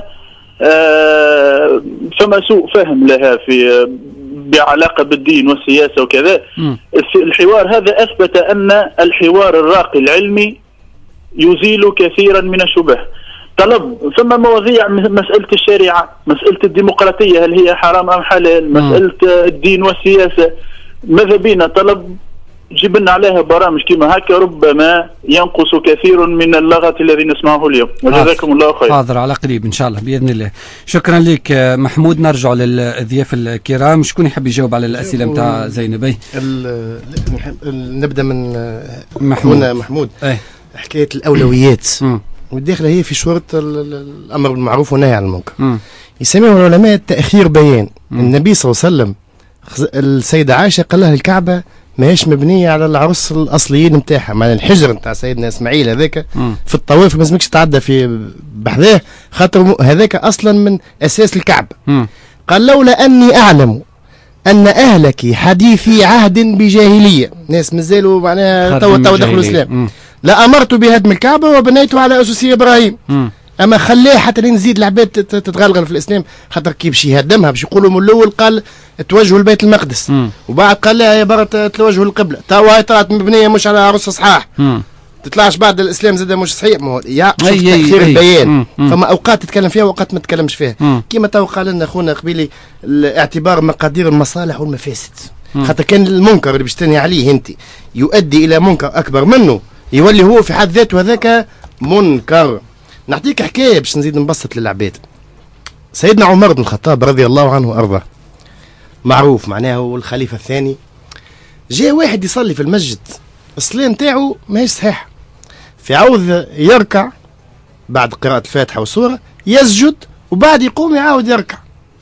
فما سوء فهم لها في بعلاقة بالدين والسياسة وكذا. الحوار هذا أثبت أن الحوار الراقي العلمي يزيل كثيرا من الشبه. طلب ثم مواضيع مسألة الشريعة، مسألة الديمقراطية هل هي حرام أم حلال، مسألة الدين والسياسة، ماذا بينا طلب جيب لنا عليها برامج كما هكا، ربما ينقص كثير من اللغط الذي نسمعه اليوم. وجزاكم الله خير. حاضر، على قريب ان شاء الله باذن الله. شكرا لك محمود. نرجع للضياف الكرام، شكون يحب يجاوب على الاسئله نتاع زينب؟ نبدا من محمود. حكايه الاولويات والداخله هي في شروط الامر بالمعروف والنهي عن المنكر. يسميه العلماء تاخير بيان. النبي صلى الله عليه وسلم السيده عائشه قال لها الكعبه ماهيش مبنيه على العرس الاصليين نتاعها، مع الحجر نتاع سيدنا اسماعيل هذاك في الطواف ما لازمكش تعدى في بحذاه، خاطر هذاك اصلا من اساس الكعبه. قال لولا اني اعلم ان اهلك حديثي عهد بجاهليه، ناس مازالوا معناها تو دخلوا الاسلام، لامرت بهدم الكعبه وبنيته على اسس ابراهيم. اما خليه حتى نزيد العباد تتغلغل في الاسلام، خاطر كي باش يهدمها باش يقولوا من الاول قال توجهوا لبيت المقدس، وبعد قال لها يا برا توجهوا للقبله، توا طلعت مبنيه مش على عرس صحاح، تطلعش بعد الاسلام زاد مش صحيح. ما هو تاخير البيان، فما اوقات تتكلم فيها واوقات ما تتكلمش فيها. كيما تو قال لنا اخونا قبيلي الاعتبار مقادير المصالح والمفاسد، خاطر كان المنكر اللي باش تنهي عليه انت يؤدي الى منكر اكبر منه، يولي هو في حد ذاته هذاك منكر. نعطيك حكايه باش نزيد نبسط للعباد. سيدنا عمر بن الخطاب رضي الله عنه وارضاه، معروف معناه هو الخليفه الثاني. جاء واحد يصلي في المسجد، الصلاه نتاعو ماهيش صحيحه، في عوض يركع بعد قراءه الفاتحه والسوره يسجد وبعد يقوم يعاود يركع.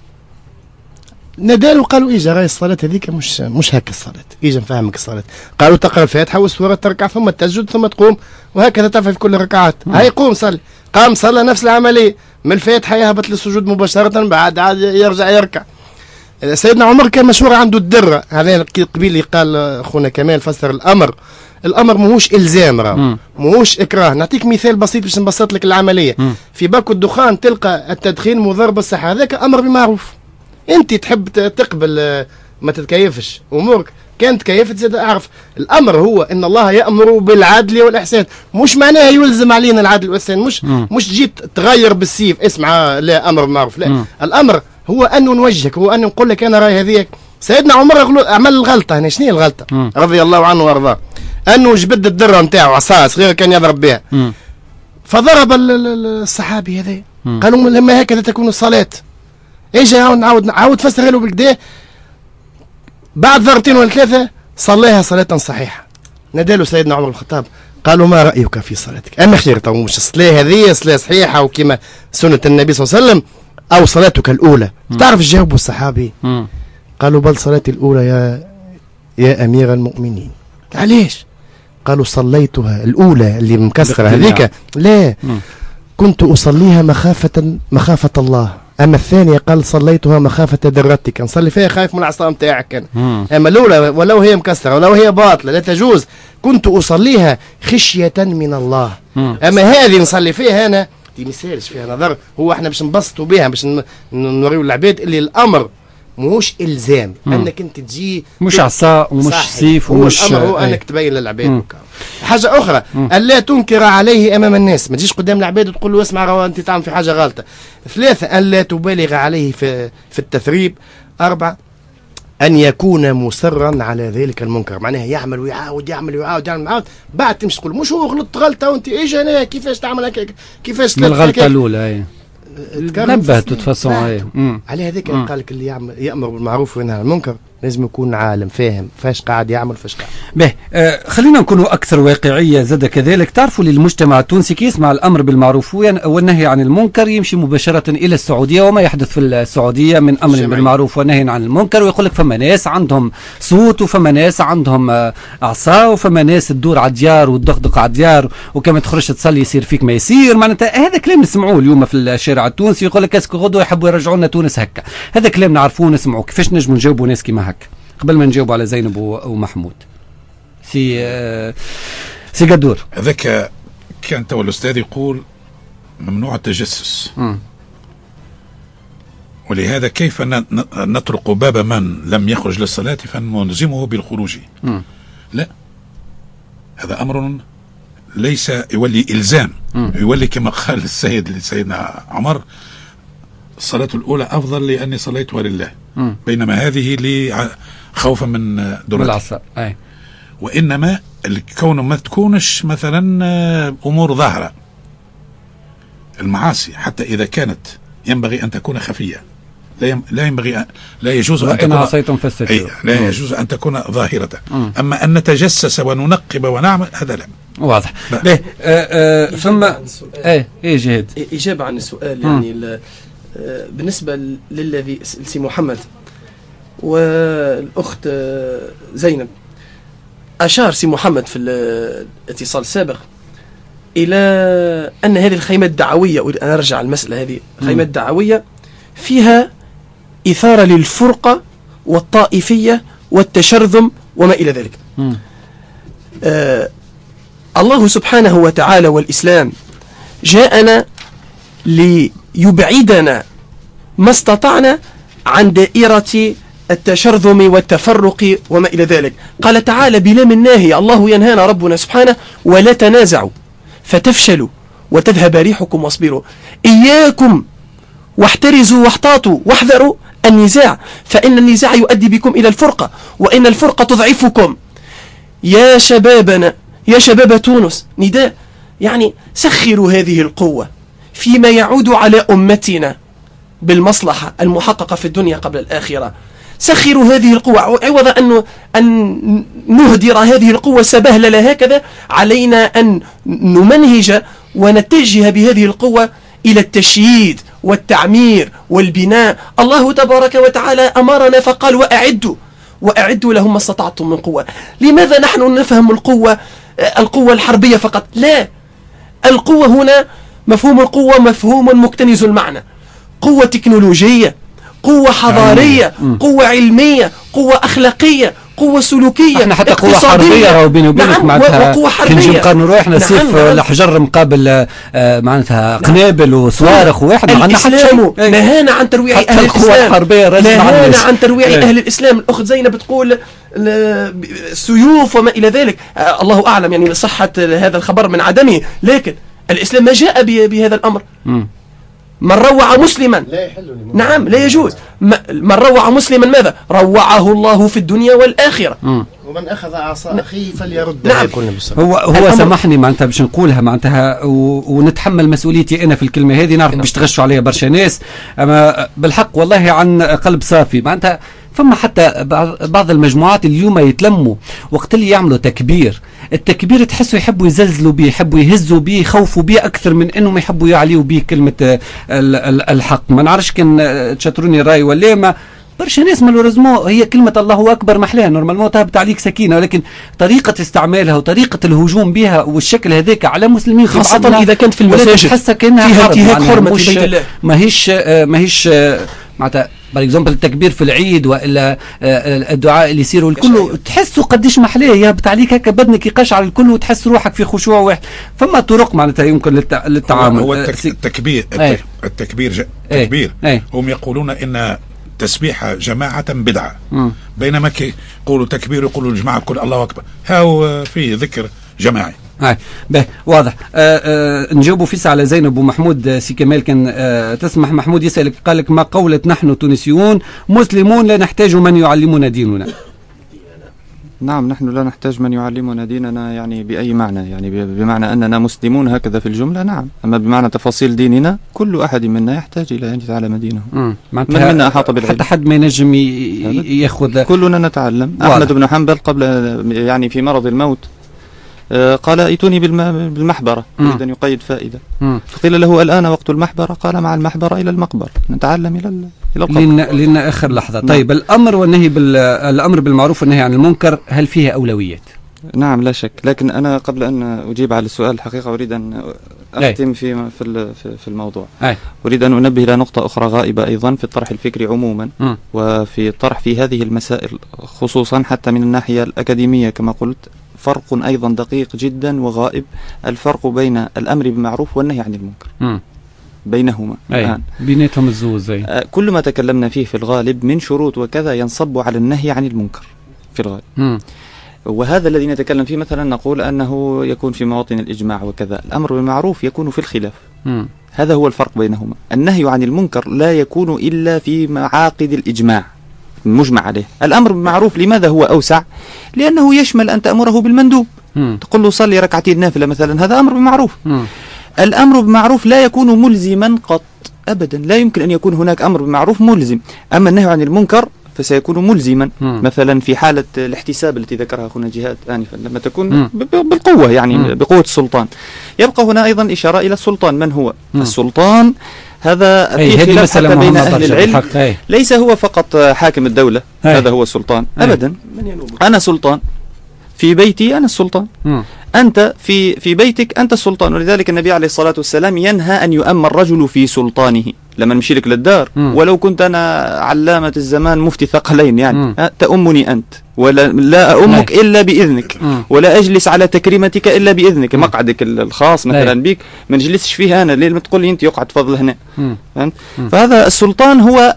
نادالوا قالوا اجا راهي الصلاه هذيك مش هكا الصلاه، اجا نفهمك الصلاه. قالوا تقرا الفاتحه والسوره تركع ثم تسجد ثم تقوم، وهكذا تفعل في كل الركعات. هاي قوم صلي. قام صلى نفس العمليه، من الفاتحه يهبط للسجود مباشره، بعد عاد يرجع يركع. سيدنا عمر كان مشهور عنده الدره، هذا قبيل قال اخونا كمال فسر الامر ماهوش الزام، راه ماهوش اكراه. نعطيك مثال بسيط باش نبسط لك العمليه. في باكو الدخان تلقى التدخين مضر بالصحه، هذاك امر بمعروف. انت تحب تقبل ما تتكيفش امورك، كانت تكيفت زاد اعرف. الامر هو ان الله يامر بالعدل والاحسان، مش معناها يلزم علينا العدل والاحسان، مش جيت تغير بالسيف اسمع لا امر بالمعروف، لا. الامر هو ان نوجهك، هو ان نقول لك انا راي هذيك. سيدنا عمر عمل الغلطه هنا. شنو هي الغلطه؟ رضي الله عنه وارضاه، انه جبد الدره نتاعو عصا صغيره كان يضرب بها، فضرب الصحابي هذا. قالوا لما هكذا تكون الصلاه. ايش عاود فسر له بالكدا، بعد ضربتين ولا 3 صليها صلاة صحيحة. ناداله سيدنا عمر بن الخطاب قالوا ما رأيك في صلاتك؟ أما خير تو مش الصلاة هذه صلاة صحيحة وكما سنة النبي صلى الله عليه وسلم، أو صلاتك الأولى؟ تعرف جاوبوا الصحابي؟ قالوا بل صلاتي الأولى يا أمير المؤمنين. علاش؟ قالوا صليتها الأولى اللي مكسرة هذيك لا كنت أصليها مخافة الله، اما الثانيه قال صليتها مخافه درتك، نصلي فيها خايف من العصا نتاعك كان. اما الاولى ولو هي مكسره ولو هي باطله لا تجوز، كنت اصليها خشيه من الله. اما هذه نصلي فيها انا دي مثالش فيها نظر، هو احنا باش نبسطوا بها باش نوريو العباد اللي الامر مش الزام انك انت تجي مش عصا ومش سيف ومش الامر هو انك تبين للعباد. حاجه اخرى الا تنكر عليه امام الناس، ما تجيش قدام العباد وتقول له اسمع راه انت تعمل في حاجه غلطه. 3 الا تبالغ عليه في التثريب. 4 ان يكون مصرا على ذلك المنكر، معناها يعمل ويعاود يعمل ويعاود يعمل معاود، بعد تمشي تقول مش هو غلط غلطه وانت ايش انا كيفاش تعمل هكاك كيفاش من الغلطه الاولى نبهت تفصل على هذاك. قال لك اللي يامر بالمعروف وينهى عن المنكر لازم يكون عالم فاهم فاش قاعد يعمل فاش قاعد. به خلينا نكونوا اكثر واقعيه زاد كذلك. تعرفوا للمجتمع التونسي كي يسمع الامر بالمعروف والنهي عن المنكر يمشي مباشره الى السعوديه وما يحدث في السعوديه من امر بالمعروف ونهي عن المنكر، ويقول لك فما ناس عندهم صوت وفما ناس عندهم عصا وفما ناس تدور على الديار وتدقدق على الديار وكما تخرج تصلي يصير فيك ما يصير. معناتها هذا كلام نسمعوه اليوم في الشارع التونسي، يقول لك اسكو غدوه يحبوا يرجعوا لنا تونس هكا. هذا كلام نعرفوه ونسمعوه. كيفاش نجموا نجاوبوا ناس كيما هكا؟ قبل ما نجاوب على زينب ومحمود سي قدور. هذاك كان تو الاستاذ يقول ممنوع التجسس، ولهذا كيف نطرق باب من لم يخرج للصلاة فنلزمه بالخروج؟ لا، هذا أمر ليس يولي إلزام، يولي كما قال السيد لسيدنا عمر الصلاة الأولى أفضل لأني صليتها لله، بينما هذه لي خوفا من درجة. وإنما الكون ما تكونش مثلا أمور ظاهرة، المعاصي حتى إذا كانت ينبغي أن تكون خفية، لا ينبغي لا يجوز أن تكون لا يجوز أن تكون ظاهرة. أما أن نتجسس وننقب ونعمل هذا لا. واضح. ثم جهاد إجابة عن السؤال يعني بالنسبة للذي سي محمد والأخت زينب، أشار سي محمد في الاتصال السابق إلى أن هذه الخيمات الدعوية، أنا أرجع المسألة هذه خيمات دعوية فيها إثارة للفرقة والطائفية والتشرذم وما إلى ذلك. الله سبحانه وتعالى والإسلام جاءنا ليبعدنا ما استطعنا عن دائرة التشرذم والتفرق وما إلى ذلك. قال تعالى بلام الناهي، الله ينهانا ربنا سبحانه ولا تنازعوا فتفشلوا وتذهب ريحكم واصبروا، إياكم واحترزوا واحتاطوا واحذروا النزاع فإن النزاع يؤدي بكم إلى الفرقة وإن الفرقة تضعفكم. يا شبابنا، يا شباب تونس، نداء يعني سخروا هذه القوة فيما يعود على أمتنا بالمصلحة المحققة في الدنيا قبل الآخرة. سخروا هذه القوة عوض أن نهدر هذه القوة سبهللة هكذا. علينا أن نمنهج ونتجه بهذه القوة إلى التشييد والتعمير والبناء. الله تبارك وتعالى أمرنا فقال وأعدوا لهم ما استطعتم من قوة. لماذا نحن نفهم القوة الحربية فقط؟ لا، القوة هنا مفهوم القوة مفهوم مكتنز المعنى، قوة تكنولوجية، قوة حضارية، قوة علمية، قوة أخلاقية، قوة سلوكية، احنا حتى قوة حربية بيني وبينك. معناتها كي نجي نقارنوا روحنا سيف الحجر مقابل معناتها قنابل وصواريخ واحد. الإسلام نهانا عن ترويع أهل الإسلام، نهانا عن ترويع أهل الإسلام. الأخت زينب بتقول السيوف وما إلى ذلك، الله أعلم يعني صحة هذا الخبر من عدمه، لكن الإسلام ما جاء بهذا الأمر. من روع مسلما لا يحل، نعم لا يجوز. من روع مسلما ماذا؟ روعه الله في الدنيا والآخرة. ومن أخذ عصا أخيه فليرد. نعم. هو سامحني معناتها باش نقولها معناتها ونتحمل مسؤوليتي أنا في الكلمة هذه. نعرف باش تغشوا عليها برشا ناس، أما بالحق والله عن قلب صافي. معناتها فما حتى بعض المجموعات اليوم يتلموا وقت اللي يعملوا تكبير، التكبير تحسوا يحبوا يزلزلوا به، يحبوا يهزوا به، يخوفوا به أكثر من أنهم يحبوا يعليوا به كلمة الحق. ما نعرفش كان تشتروني الرأي ولا ما. برشا ناس مالوريزمون هي كلمة الله أكبر محلاها نورمالمون تهبط عليك سكينة، ولكن طريقة استعمالها وطريقة الهجوم بها والشكل هذاك على مسلمين خاصة إذا كانت في المساجد تحسها كأنها فيها انتهاك حرمة بيت الله. ماهيش معناتها بار اكزومبل التكبير في العيد والا الدعاء اللي يصيروا الكل تحسوا قديش محلاه يهبط عليك هكا بدنك يقشعر الكل وتحس روحك في خشوع واحد. فما طرق معناتها يمكن للتعامل. هو التكبير التكبير هم يقولون ان تسبيح جماعة بدعة، بينما كي يقولوا تكبير يقولوا الجماعة كل الله أكبر، هاو في ذكر جماعي. به واضح. نجاوبوا فيس على زينب ومحمود. سي كمال كان تسمح محمود يسألك، قال لك ما قولة نحن تونسيون مسلمون لا نحتاج من يعلمنا ديننا. نعم، نحن لا نحتاج من يعلمنا ديننا يعني بأي معنى، يعني بمعنى أننا مسلمون هكذا في الجملة، نعم. أما بمعنى تفاصيل ديننا كل أحد منا يحتاج إلى أن يتعلم دينه. من منا أحاط بالعلم؟ حتى حد ما ينجم يأخذ. كلنا نتعلم. أحمد بن حنبل قبل يعني في مرض الموت قال ائتوني بالمحبرة، يريد أن يقيد فائدة. فقيل له الآن وقت المحبرة، قال مع المحبرة إلى المقبرة، نتعلم إلى القبر. لنا آخر لحظة. طيب الأمر والنهي الأمر بالمعروف والنهي عن المنكر هل فيها أولويات؟ نعم لا شك، لكن أنا قبل أن أجيب على السؤال الحقيقة أريد أن أختم في الموضوع. أريد أن أنبه إلى نقطة أخرى غائبة أيضا في الطرح الفكري عموما، وفي الطرح في هذه المسائل خصوصا حتى من الناحية الأكاديمية كما قلت، فرق أيضا دقيق جدا وغائب، الفرق بين الأمر بالمعروف والنهي عن المنكر. بينهما الآن بيناتهم الزوز. كل ما تكلمنا فيه في الغالب من شروط وكذا ينصب على النهي عن المنكر في الغالب. وهذا الذي نتكلم فيه مثلا نقول أنه يكون في مواطن الإجماع وكذا، الأمر بالمعروف يكون في الخلاف. هذا هو الفرق بينهما. النهي عن المنكر لا يكون إلا في معاقد الإجماع مجمع عليه. الأمر بالمعروف لماذا هو أوسع؟ لأنه يشمل أن تأمره بالمندوب، تقول له صلي ركعتين نافلة مثلا، هذا أمر بالمعروف. الأمر بالمعروف لا يكون ملزما قط أبدا، لا يمكن أن يكون هناك أمر بالمعروف ملزم. أما النهي عن المنكر فسيكون ملزما. مثلا في حالة الاحتساب التي ذكرها أخونا جهاد آنفا، لما تكون بالقوة يعني بقوة السلطان، يبقى هنا أيضا إشارة إلى السلطان. من هو السلطان؟ هذا في خلاف حتى بين أهل العلم، ليس هو فقط حاكم الدولة هذا هو السلطان أبدا. أنا سلطان في بيتي، أنا السلطان. أنت في بيتك أنت السلطان. ولذلك النبي عليه الصلاة والسلام ينهى أن يؤم الرجل في سلطانه. لما نمشي لك للدار ولو كنت أنا علامة الزمان مفتي ثقلين يعني تأمني أنت، ولا لا أؤمك إلا بإذنك، ولا أجلس على تكريمتك إلا بإذنك. مقعدك الخاص مثلا بك ما نجلسش فيه أنا، ليه ما تقول لي أنت يقعد فضل هنا. فهذا السلطان هو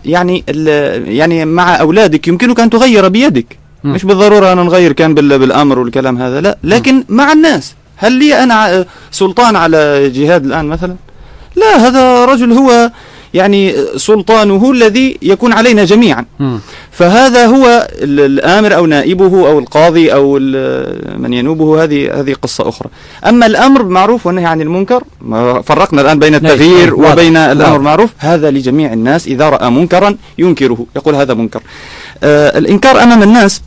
يعني مع أولادك يمكنك أن تغير بيدك، مش بالضرورة أنا نغير كان بالأمر والكلام هذا، لا، لكن مع الناس. هل لي أنا سلطان على جهاد الآن مثلا؟ لا، هذا رجل هو يعني سلطانه الذي يكون علينا جميعا. فهذا هو الآمر أو نائبه أو القاضي أو من ينوبه، هذه قصة أخرى. أما الأمر بالمعروف والنهي عن المنكر، فرقنا الآن بين التغيير وبين الأمر بالمعروف، هذا لجميع الناس. إذا رأى منكرا ينكره، يقول هذا منكر. الإنكار أمام الناس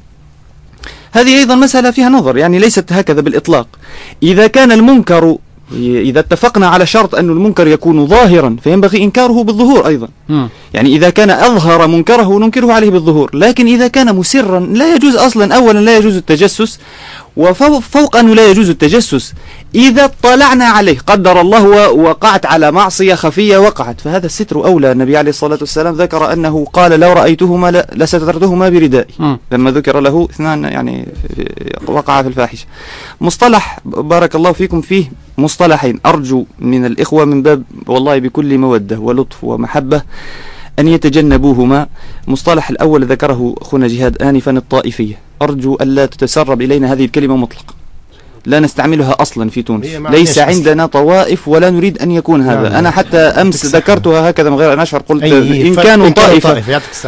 هذه أيضا مسألة فيها نظر، يعني ليست هكذا بالإطلاق. إذا كان المنكر، إذا اتفقنا على شرط أن المنكر يكون ظاهرا فينبغي إنكاره بالظهور أيضا. يعني إذا كان أظهر منكره ننكره عليه بالظهور، لكن إذا كان مسرا لا يجوز أصلا. أولا لا يجوز التجسس، وفوق أنه لا يجوز التجسس إذا اطلعنا عليه قدر الله وقعت على معصية خفية وقعت، فهذا الستر أولى. النبي عليه الصلاة والسلام ذكر أنه قال لو رأيتهما لسترتهما بردائي، لما ذكر له اثنان يعني وقع في الفاحشة. مصطلح بارك الله فيكم فيه مصطلحين أرجو من الإخوة من باب والله بكل مودة ولطف ومحبة أن يتجنبوهما. مصطلح الأول ذكره أخونا جهاد آنفا، الطائفية. أرجو ألا تتسرب إلينا هذه الكلمة مطلقا، لا نستعملها أصلا في تونس، ليس عندنا طوائف ولا نريد أن يكون هذا. أنا حتى أمس ذكرتها هكذا من غير أن أشعر، قلت إن كانوا طائفة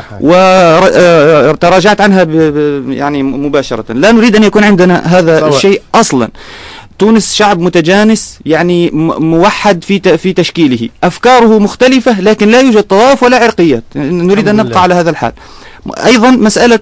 وتراجعت عنها يعني مباشرة. لا نريد أن يكون عندنا هذا الشيء أصلا. تونس شعب متجانس يعني موحد في تشكيله، أفكاره مختلفة لكن لا يوجد طوائف ولا عرقيات. نريد أن نبقى على هذا الحال. أيضا مسألة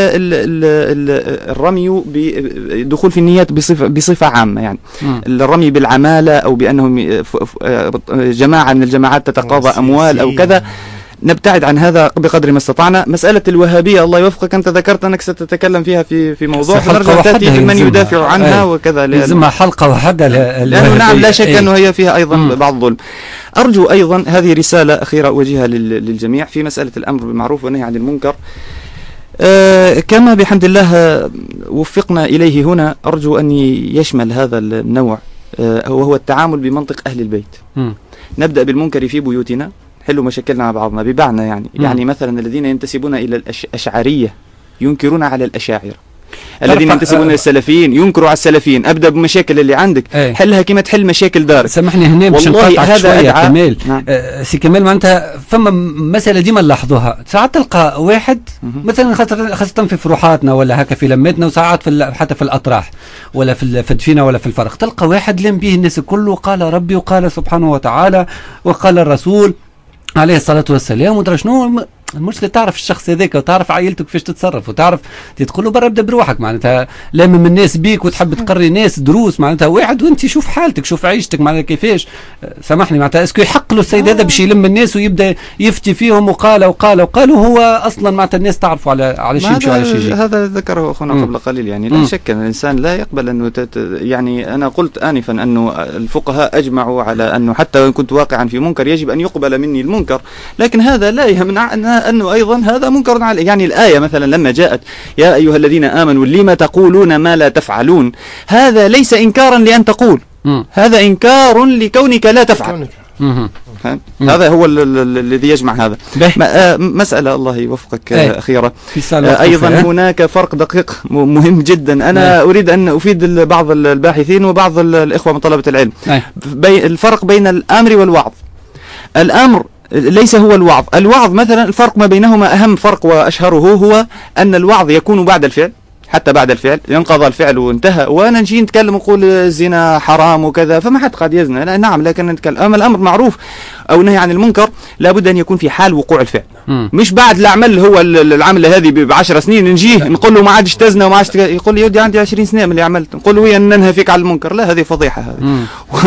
الرمي بدخول في النيات بصفة عامة، يعني الرمي بالعمالة أو بأنهم جماعة من الجماعات تتقاضى أموال أو كذا، نبتعد عن هذا بقدر ما استطعنا. مسألة الوهابية الله يوفقك، أنت ذكرت أنك ستتكلم فيها في موضوع، فنرجع تأتي من يدافع عنها وكذا، لازمها حلقة واحدة لأنه نعم لا شك أنه هي فيها أيضا بعض الظلم. أرجو أيضا هذه رسالة أخيرة أوجهها للجميع في مسألة الأمر بالمعروف والنهي عن المنكر. كما بحمد الله وفقنا إليه هنا، أرجو أن يشمل هذا النوع وهو التعامل بمنطق أهل البيت. نبدأ بالمنكر في بيوتنا، حلوا مشاكلنا مع بعضنا ببعضنا. يعني مثلا الذين ينتسبون إلى الأشعرية ينكرون على الأشاعرة، الذين ينتسبون للسلفيين ينكروا على السلفيين. ابدا بمشاكل اللي عندك حلها كما تحل مشاكل دارك. سامحني هنا باش نقاطعك شويه كمال. سي كمال معناتها فما مساله ديما نلاحظوها، ساعات تلقى واحد مثلا خاصه في فروحاتنا ولا هكا في لماتنا، وساعات حتى في الاطراح ولا في الدفينه ولا في الفرق، تلقى واحد لم به الناس كله، قال ربي وقال سبحانه وتعالى وقال الرسول عليه الصلاه والسلام ودرا شنو. المشكلة تعرف الشخص هذاك وتعرف عائلتك كيفاش تتصرف، وتعرف تقول له برا ابدا بروحك، معناتها لامم الناس بيك وتحب تقري ناس دروس، معناتها واحد وانت شوف حالتك شوف عيشتك معناتها كيفاش. سامحني معناتها اسكو يحق له السيد هذا باش يلم الناس ويبدا يفتي فيهم وقال وقال وقال وهو اصلا معناتها الناس تعرفوا على شيء وعلى شيء. هذا ذكره اخونا قبل قليل، يعني لا شك ان الانسان لا يقبل انه يعني انا قلت انفا انه الفقهاء اجمعوا على انه حتى وان كنت واقعا في منكر يجب ان يقبل مني المنكر، لكن هذا لا يمنع انه ايضا هذا منكر عليه. يعني الآية مثلا لما جاءت يا أيها الذين آمنوا لما تقولون ما لا تفعلون، هذا ليس إنكارا لأن تقول، هذا إنكار لكونك لا تفعل. هذا هو الذي يجمع هذا. مسألة الله يوفقك أخيرا أيضا هناك فرق دقيق مهم جدا. أنا أريد أن أفيد بعض الباحثين وبعض الإخوة من طلبة العلم الفرق بين الأمر والوعظ. الأمر ليس هو الوعظ. الوعظ مثلا الفرق ما بينهما أهم فرق وأشهره هو أن الوعظ يكون بعد الفعل، حتى بعد الفعل ينقضى الفعل وانتهى، وانا نجي نتكلم ونقول الزنا حرام وكذا فما حد قد يزنى، لا نعم لكن نتكلم. اما الامر معروف او نهي عن المنكر لابد ان يكون في حال وقوع الفعل، مش بعد العمل. هو العمل هذه ب10 سنين نجيه نقول له ما عادش تزنى وما عادش يقول لي يودي عندي 20 سنه من اللي عملت، نقول له ننهى فيك على المنكر، لا هذه فضيحه هذه.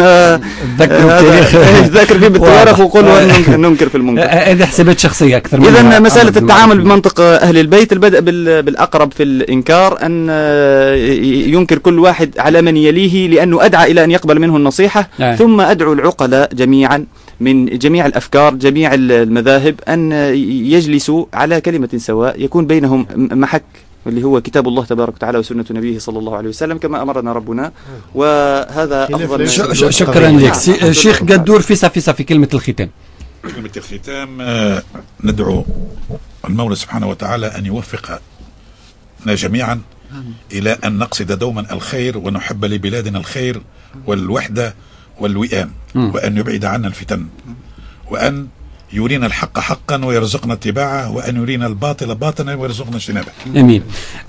ذكر فيه بالتوارث وقول ننكر في المنكر. هذه حسابات شخصيه اكثر من اذا مساله التعامل بمنطق اهل البيت البدء بالاقرب في الانكار، ان ينكر كل واحد على من يليه لانه ادعى الى ان يقبل منه النصيحه. ثم ادعو العقلاء جميعا من جميع الأفكار جميع المذاهب أن يجلسوا على كلمة سواء يكون بينهم محك اللي هو كتاب الله تبارك وتعالى وسنة نبيه صلى الله عليه وسلم كما أمرنا ربنا، وهذا أفضل. شكرا لك شيخ قدور. في كلمة الختام. كلمة الختام ندعو المولى سبحانه وتعالى أن يوفقنا جميعا إلى أن نقصد دوما الخير ونحب لبلادنا الخير والوحدة والوئام، وأن يبعد عنا الفتن، وأن يرينا الحق حقا ويرزقنا اتباعه، وأن يرينا الباطل باطلا ويرزقنا اجتنابه. امين.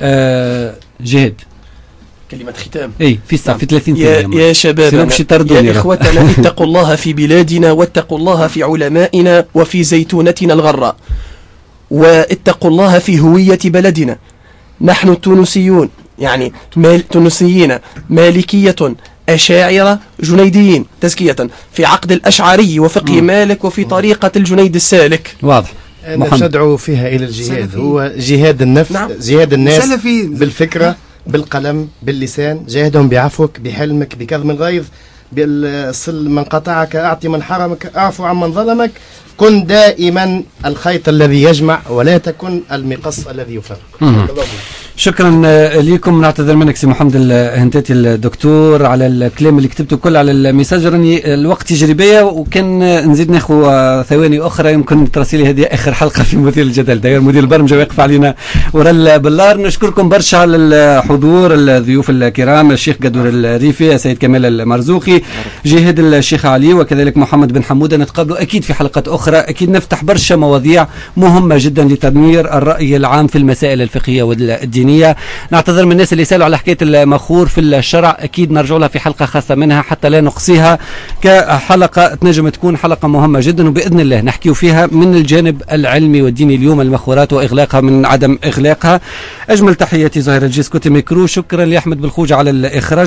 جهاد كلمة ختام. في 30 ثانية يا شباب يا إخوتنا اتقوا الله في بلادنا، واتقوا الله في علمائنا وفي زيتونتنا الغراء، واتقوا الله في هوية بلدنا. نحن التونسيون يعني تونسيين مالكية أشاعرة جنيديين تزكية في عقد الأشعري وفقه مالك وفي طريقة الجنيد السالك. واضح. ندعو فيها إلى الجهاد، هو جهاد النفس. نعم. جهاد الناس بالفكرة بالقلم باللسان. جاهدهم بعفوك بحلمك بكظم الغيظ بالصل من قطعك أعطي من حرمك أعفو عن من ظلمك. كن دائما الخيط الذي يجمع ولا تكن المقص الذي يفرق. شكرا لكم. نعتذر منك سي محمد الهنتاتي الدكتور على الكلام اللي كتبته كل على الميساج، راني الوقت يجري بيا وكان نزيد ناخذ ثواني اخرى يمكن ترسلي هذه اخر حلقه في مثير الجدل. داير مدير البرمجه واقف علينا ورا البلار. نشكركم برشا على الحضور، الضيوف الكرام الشيخ قدور الريفي، السيد كمال المرزوقي، جهاد الشيخ علي، وكذلك محمد بن حموده. نتقابلوا اكيد في حلقات اخرى، اكيد نفتح برشا مواضيع مهمه جدا لتنوير الراي العام في المسائل الفقهيه والدينيه. نعتذر من الناس اللي سالوا على حكايه المخور في الشرع، اكيد نرجع لها في حلقه خاصه منها حتى لا نقصيها كحلقه تنجم تكون حلقه مهمه جدا، وباذن الله نحكيو فيها من الجانب العلمي والديني اليوم، المخورات واغلاقها من عدم اغلاقها. اجمل تحياتي زهير الجيسكوتي ميكرو. شكرا لاحمد بالخوج على الاخراج.